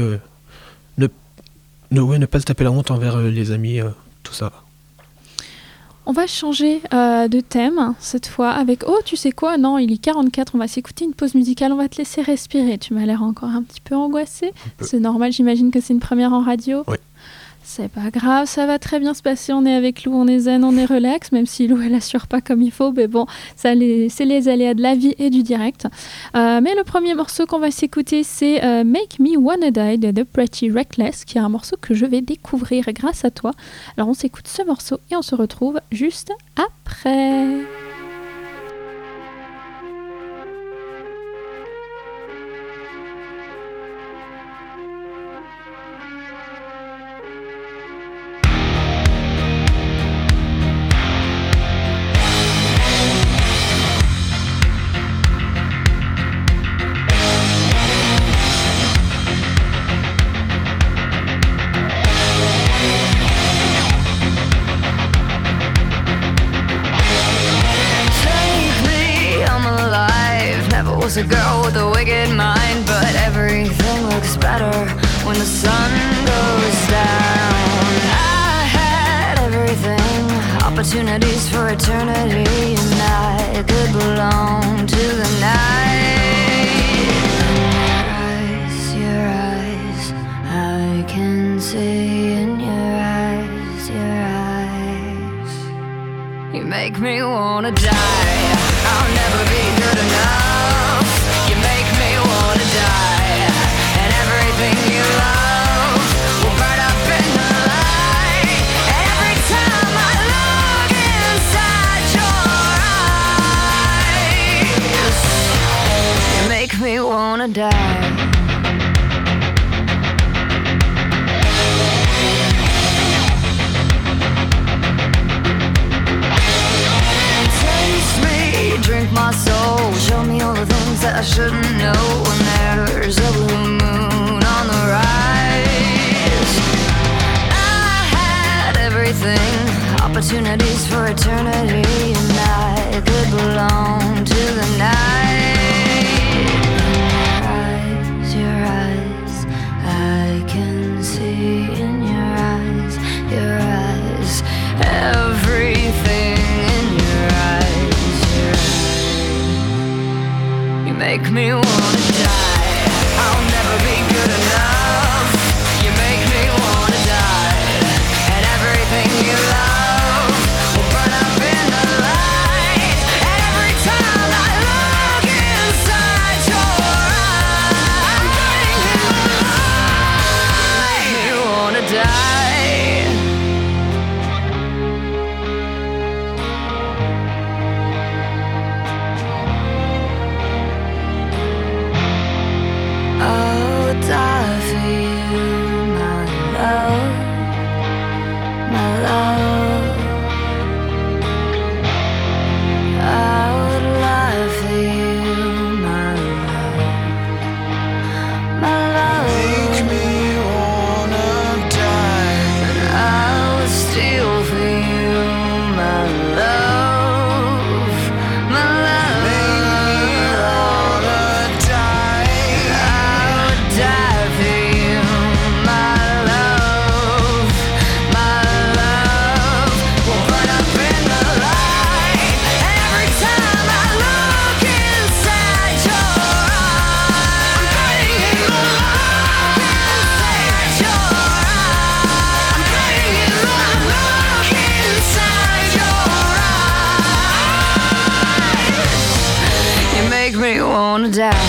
ne pas se taper la honte envers les amis, tout ça. On va changer de thème cette fois avec « Oh, tu sais quoi? Non, il est 44, on va s'écouter une pause musicale, on va te laisser respirer. » Tu m'as l'air encore un petit peu angoissée. C'est normal, j'imagine que c'est une première en radio. Oui. C'est pas grave, ça va très bien se passer. On est avec Lou, on est zen, on est relax, même si Lou, elle assure pas comme il faut. Mais bon, c'est les aléas de la vie et du direct. Mais le premier morceau qu'on va s'écouter, c'est Make Me Wanna Die de The Pretty Reckless, qui est un morceau que je vais découvrir grâce à toi. Alors on s'écoute ce morceau et on se retrouve juste après. just a girl with a wicked mind, but everything looks better when the sun goes down. I had everything, opportunities for eternity, and I could belong to the night. Your eyes, I can see in your eyes, you make me wanna die. I'll never be good enough. You make me wanna die. And everything you love will burn up in the light. And every time I look inside your eyes, you make me wanna die. Drink my soul, show me all the things that I shouldn't know. When there's a blue moon on the rise, I had everything, opportunities for eternity, and I could belong to the night. Your eyes, I can see in your eyes, everything in your eyes. Make me wanna die. I'll never be good enough. You make me wanna die. And everything you love will burn up in the light. And every time I look inside your eyes, I'm burning in the light. You make me wanna die. Die for you, my love, my love. I would lie for you, my love, my love. Make me wanna die. And I would steal for you, my love, my love. Make me wanna die. Die for you, my love, my love will burn up in the light. And every time I look inside your eyes, I'm burning in the light. Inside your eyes, I'm burning in the look inside your eyes. You make me wanna die.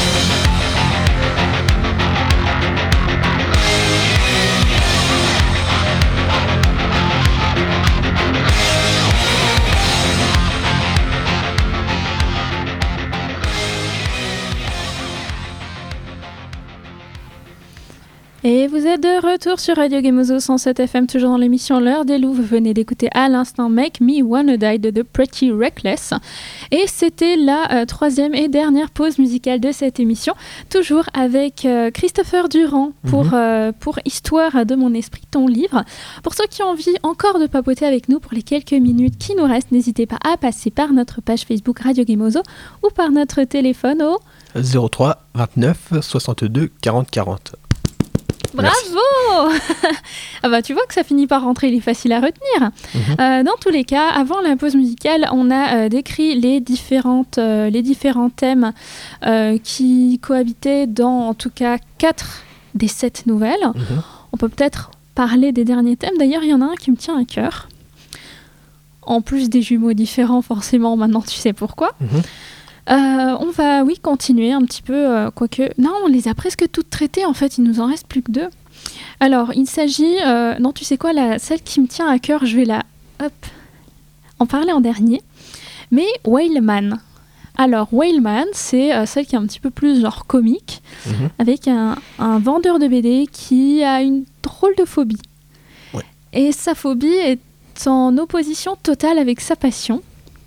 Et vous êtes de retour sur Radio Gemozo 107 FM, toujours dans l'émission L'heure des loups. Vous venez d'écouter à l'instant Make Me Wanna Die de The Pretty Reckless. Et c'était la troisième et dernière pause musicale de cette émission, toujours avec Christopher Durand pour Histoire de mon esprit, ton livre. Pour ceux qui ont envie encore de papoter avec nous pour les quelques minutes qui nous restent, n'hésitez pas à passer par notre page Facebook Radio Gemozo ou par notre téléphone au 03 29 62 40 40. Bravo. Ah bah tu vois que ça finit par rentrer, il est facile à retenir. Dans tous les cas, avant la pause musicale, on a décrit les différents thèmes qui cohabitaient dans en tout cas 4 des 7 nouvelles. On peut peut-être parler des derniers thèmes. D'ailleurs, il y en a un qui me tient à cœur. En plus des jumeaux différents, forcément, maintenant tu sais pourquoi. On va, continuer un petit peu, quoique... Non, on les a presque toutes traitées, en fait, il nous en reste plus que 2. Alors, il s'agit... non, tu sais quoi, celle qui me tient à cœur, je vais en parler en dernier. Mais Whaleman. Alors, Whaleman, c'est celle qui est un petit peu plus genre comique, avec un vendeur de BD qui a une drôle de phobie. Ouais. Et sa phobie est en opposition totale avec sa passion.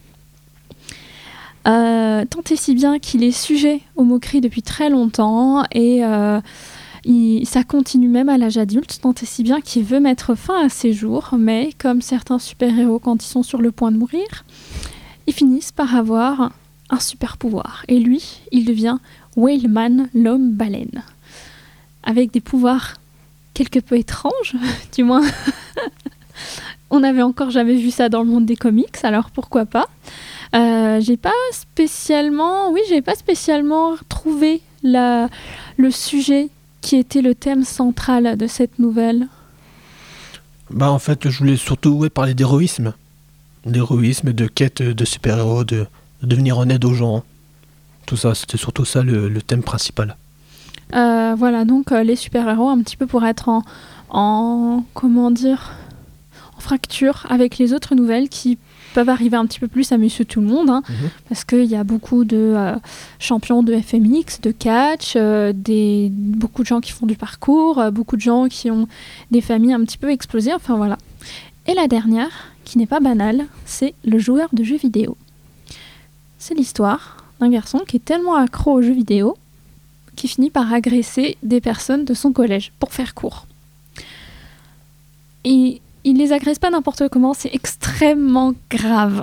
Tant et si bien qu'il est sujet aux moqueries depuis très longtemps et ça continue même à l'âge adulte, tant et si bien qu'il veut mettre fin à ses jours, mais comme certains super-héros quand ils sont sur le point de mourir, ils finissent par avoir un super pouvoir. Et lui, il devient Whaleman, l'homme baleine. Avec des pouvoirs quelque peu étranges, du moins. On n'avait encore jamais vu ça dans le monde des comics, alors pourquoi pas. J'ai pas spécialement trouvé le sujet qui était le thème central de cette nouvelle. Bah en fait, je voulais surtout parler d'héroïsme, de quête de super-héros, de venir en aide aux gens. Tout ça, c'était surtout ça le thème principal. Voilà, donc les super-héros un petit peu pour être en fracture avec les autres nouvelles qui peuvent arriver un petit peu plus à Monsieur Tout-le-Monde, parce qu'il y a beaucoup de champions de FMX, de catch, beaucoup de gens qui font du parcours, beaucoup de gens qui ont des familles un petit peu explosées, enfin voilà. Et la dernière, qui n'est pas banale, c'est le joueur de jeux vidéo. C'est l'histoire d'un garçon qui est tellement accro aux jeux vidéo qui finit par agresser des personnes de son collège, pour faire court. Et il les agresse pas n'importe comment, c'est extrêmement grave.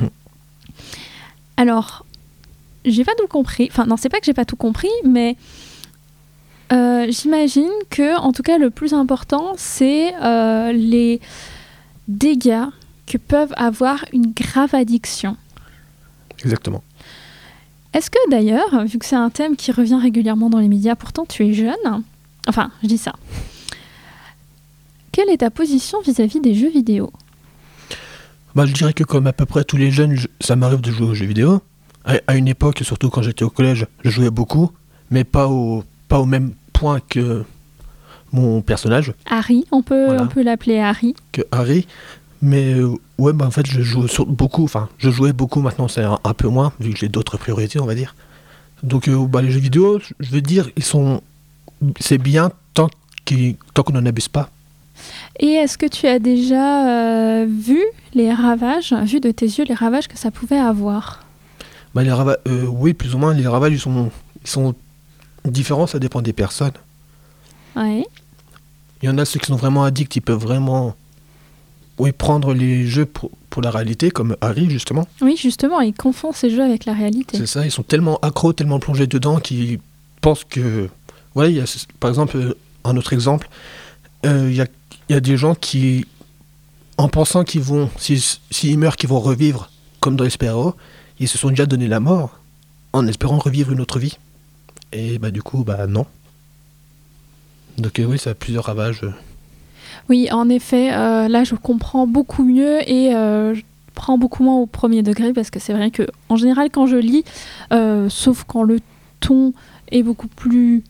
Alors, j'ai pas tout compris. Enfin, non, c'est pas que j'ai pas tout compris, mais j'imagine que, en tout cas, le plus important, c'est les dégâts que peuvent avoir une grave addiction. Exactement. Est-ce que d'ailleurs, vu que c'est un thème qui revient régulièrement dans les médias, pourtant tu es jeune, enfin, je dis ça. Quelle est ta position vis-à-vis des jeux vidéo ? Bah, je dirais que comme à peu près tous les jeunes, ça m'arrive de jouer aux jeux vidéo. À une époque, surtout quand j'étais au collège, je jouais beaucoup, mais pas au même point que mon personnage. Harry, on peut l'appeler Harry. Que Harry. Mais ouais, bah en fait, je jouais beaucoup, maintenant c'est un peu moins, vu que j'ai d'autres priorités, on va dire. Donc les jeux vidéo, je veux dire, c'est bien tant qu'on n'en abuse pas. Et est-ce que tu as déjà vu de tes yeux les ravages que ça pouvait avoir ? Bah, oui, plus ou moins, les ravages, ils sont différents, ça dépend des personnes. Ouais. Il y en a ceux qui sont vraiment addicts, ils peuvent vraiment prendre les jeux pour la réalité, comme Harry, justement. Oui, justement, il confond ces jeux avec la réalité. C'est ça, ils sont tellement accros, tellement plongés dedans qu'ils pensent que... Voilà, il y a, par exemple, un autre exemple, il y a des gens qui, en pensant qu'ils vont, s'ils meurent, qu'ils vont revivre, comme dans les super-héros, ils se sont déjà donné la mort, en espérant revivre une autre vie. Et du coup, non. Donc oui, ça a plusieurs ravages. Oui, en effet, là je comprends beaucoup mieux et je prends beaucoup moins au premier degré parce que c'est vrai que en général quand je lis, sauf quand le ton est beaucoup plus,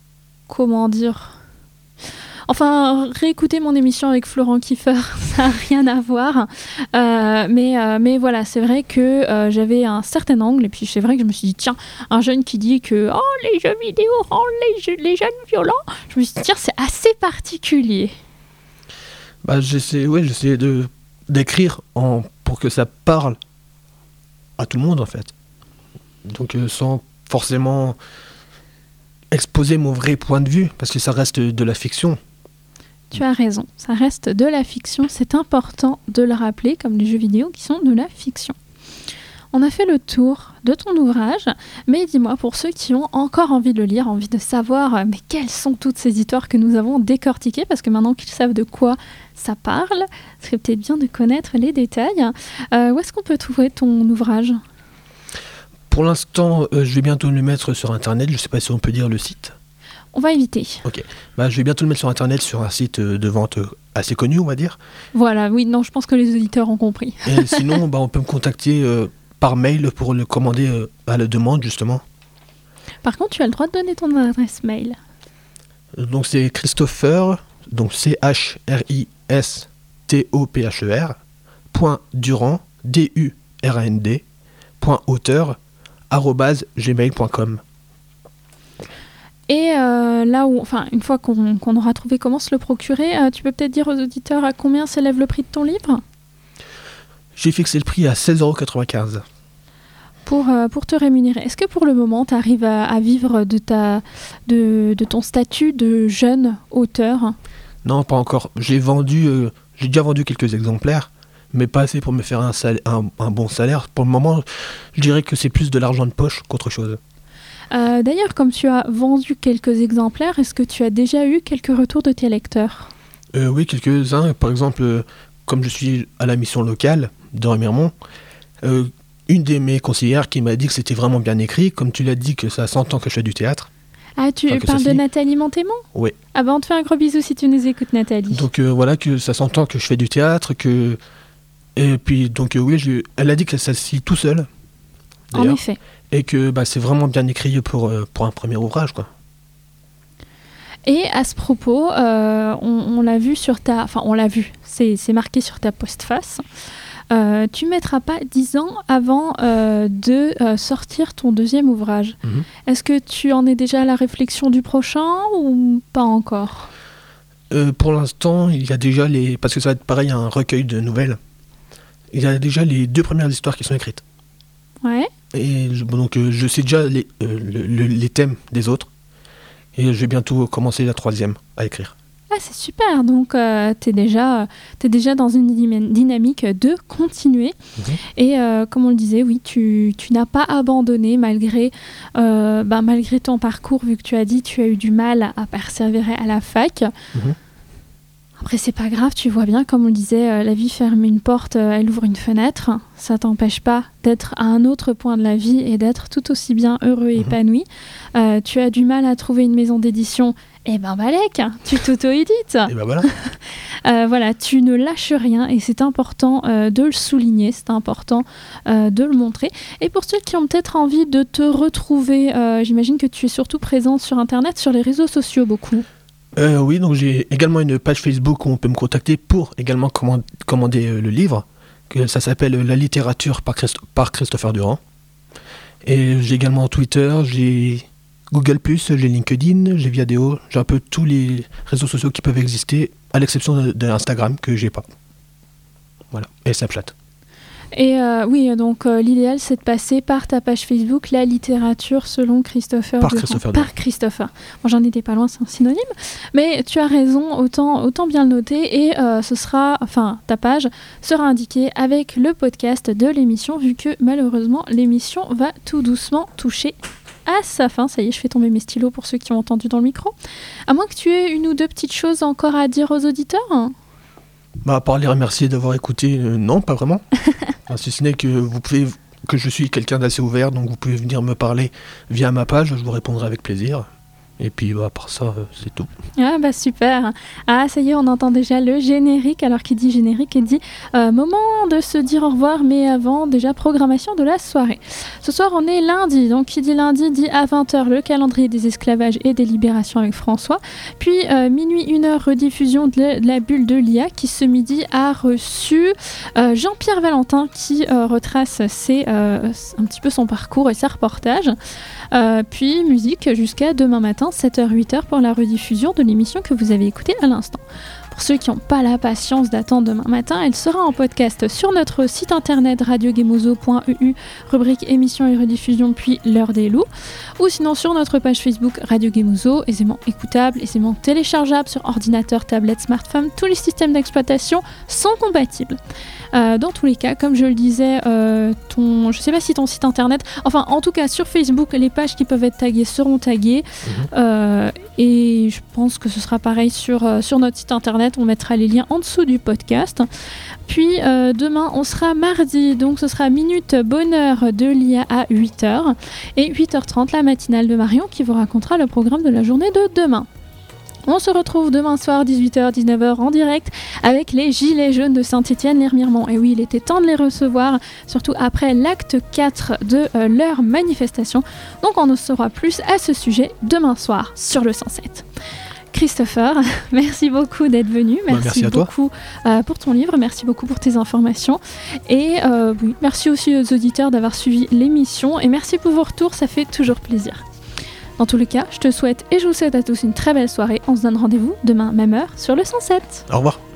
enfin, réécouter mon émission avec Florent Kieffer, ça n'a rien à voir. Mais voilà, c'est vrai que j'avais un certain angle. Et puis c'est vrai que je me suis dit, tiens, un jeune qui dit que les jeux vidéo rendent les jeunes violents. Je me suis dit, tiens, c'est assez particulier. J'essaie d'écrire pour que ça parle à tout le monde, en fait. Donc sans forcément exposer mon vrai point de vue, parce que ça reste de la fiction. Tu as raison, ça reste de la fiction, c'est important de le rappeler, comme les jeux vidéo qui sont de la fiction. On a fait le tour de ton ouvrage, mais dis-moi, pour ceux qui ont encore envie de le lire, envie de savoir mais quelles sont toutes ces histoires que nous avons décortiquées, parce que maintenant qu'ils savent de quoi ça parle, ce serait peut-être bien de connaître les détails. Où est-ce qu'on peut trouver ton ouvrage ? Pour l'instant, je vais bientôt le mettre sur Internet, je ne sais pas si on peut dire le site. On va éviter. Ok, je vais bientôt le mettre sur Internet, sur un site de vente assez connu, on va dire. Voilà, oui, non, je pense que les auditeurs ont compris. Et sinon, on peut me contacter par mail pour le commander à la demande, justement. Par contre, tu as le droit de donner ton adresse mail. Donc c'est Christopher, donc CHRISTOPHER, .durand, DURAND, .auteur, @gmail.com. Et là où, enfin, une fois qu'on aura trouvé comment se le procurer, tu peux peut-être dire aux auditeurs à combien s'élève le prix de ton livre ? J'ai fixé le prix à 16,95 €. Pour te rémunérer, est-ce que pour le moment tu arrives à vivre de ton statut de jeune auteur ? Non, pas encore. J'ai déjà vendu quelques exemplaires, mais pas assez pour me faire un bon salaire. Pour le moment, je dirais que c'est plus de l'argent de poche qu'autre chose. D'ailleurs, comme tu as vendu quelques exemplaires, est-ce que tu as déjà eu quelques retours de tes lecteurs ? Oui, quelques-uns. Par exemple, comme je suis à la mission locale de Remiremont, une de mes conseillères qui m'a dit que c'était vraiment bien écrit, comme tu l'as dit que ça s'entend que je fais du théâtre. Ah, tu parles de Nathalie Montémont ? Oui. Ah bah on te fait un gros bisou si tu nous écoutes, Nathalie. Donc voilà, que ça s'entend que je fais du théâtre, que... Et puis, donc oui, elle a dit que ça se lit tout seul, en effet. Et que c'est vraiment bien écrit pour un premier ouvrage, quoi. Et à ce propos, on l'a vu sur ta... Enfin, on l'a vu, c'est marqué sur ta postface. Tu mettras pas 10 ans avant de sortir ton deuxième ouvrage. Est-ce que tu en es déjà à la réflexion du prochain ou pas encore ? Pour l'instant, il y a déjà parce que ça va être pareil, un recueil de nouvelles. Il y a déjà les 2 premières histoires qui sont écrites. Ouais. Et donc je sais déjà les thèmes des autres. Et je vais bientôt commencer la 3e à écrire. Ah, c'est super, donc t'es déjà dans une dynamique de continuer. Et comme on le disait, oui, tu n'as pas abandonné malgré ton parcours, vu que tu as dit tu as eu du mal à persévérer à la fac. Après, c'est pas grave, tu vois bien, comme on le disait, la vie ferme une porte, elle ouvre une fenêtre. Ça t'empêche pas d'être à un autre point de la vie et d'être tout aussi bien heureux et épanoui. Tu as du mal à trouver une maison d'édition. Eh ben Balek, tu t'auto-édites. Et ben voilà. Voilà, tu ne lâches rien et c'est important de le souligner, c'est important de le montrer. Et pour ceux qui ont peut-être envie de te retrouver, j'imagine que tu es surtout présente sur Internet, sur les réseaux sociaux beaucoup. Oui, donc j'ai également une page Facebook où on peut me contacter pour également commander le livre. Ça s'appelle La littérature par Christopher Durand. Et j'ai également Twitter, j'ai Google+, j'ai LinkedIn, j'ai Viadeo, j'ai un peu tous les réseaux sociaux qui peuvent exister, à l'exception de Instagram que j'ai pas. Voilà, et Snapchat. Et oui, donc l'idéal c'est de passer par ta page Facebook, La littérature selon Christopher Durand. Par Christopher. Bon, j'en étais pas loin, c'est un synonyme. Mais tu as raison, autant bien le noter. Et ta page sera indiquée avec le podcast de l'émission, vu que malheureusement l'émission va tout doucement toucher à sa fin. Ça y est, je fais tomber mes stylos pour ceux qui ont entendu dans le micro. À moins que tu aies une ou deux petites choses encore à dire aux auditeurs. À part les remercier d'avoir écouté, non, pas vraiment. Si ce n'est que que je suis quelqu'un d'assez ouvert, donc vous pouvez venir me parler via ma page, je vous répondrai avec plaisir. Et puis à part ça, c'est tout. Ah bah super. Ah ça y est, on entend déjà le générique. Alors qui dit générique, il dit moment de se dire au revoir, mais avant déjà programmation de la soirée. Ce soir on est lundi, donc qui dit lundi dit à 20h le calendrier des esclavages et des libérations avec François. Puis minuit 1h rediffusion de la bulle de l'IA qui ce midi a reçu Jean-Pierre Valentin qui retrace un petit peu son parcours et ses reportages. Puis musique jusqu'à demain matin 7h-8h pour la rediffusion de l'émission que vous avez écoutée à l'instant. Pour ceux qui n'ont pas la patience d'attendre demain matin, elle sera en podcast sur notre site internet radiogemozo.eu, rubrique émissions et rediffusion, puis l'heure des loups, ou sinon sur notre page Facebook Radio Gemozo, aisément écoutable, aisément téléchargeable sur ordinateur, tablette, smartphone, tous les systèmes d'exploitation sont compatibles. Dans tous les cas, comme je le disais, je sais pas si ton site internet, enfin en tout cas sur Facebook, les pages qui peuvent être taguées seront taguées, et je pense que ce sera pareil sur notre site internet, on mettra les liens en dessous du podcast. Puis demain on sera mardi, donc ce sera Minute Bonheur de l'IA à 8h, et 8h30 la matinale de Marion qui vous racontera le programme de la journée de demain. On se retrouve demain soir 18h, 19h en direct avec les Gilets jaunes de Saint-Étienne-les-Remiremont. Et oui, il était temps de les recevoir, surtout après l'acte 4 de leur manifestation. Donc on en saura plus à ce sujet demain soir sur le 107. Christopher, merci beaucoup d'être venu. Merci beaucoup pour ton livre, merci beaucoup pour tes informations. Et oui, merci aussi aux auditeurs d'avoir suivi l'émission. Et merci pour vos retours, ça fait toujours plaisir. Dans tous les cas, je te souhaite et je vous souhaite à tous une très belle soirée. On se donne rendez-vous demain, même heure, sur le 107. Au revoir.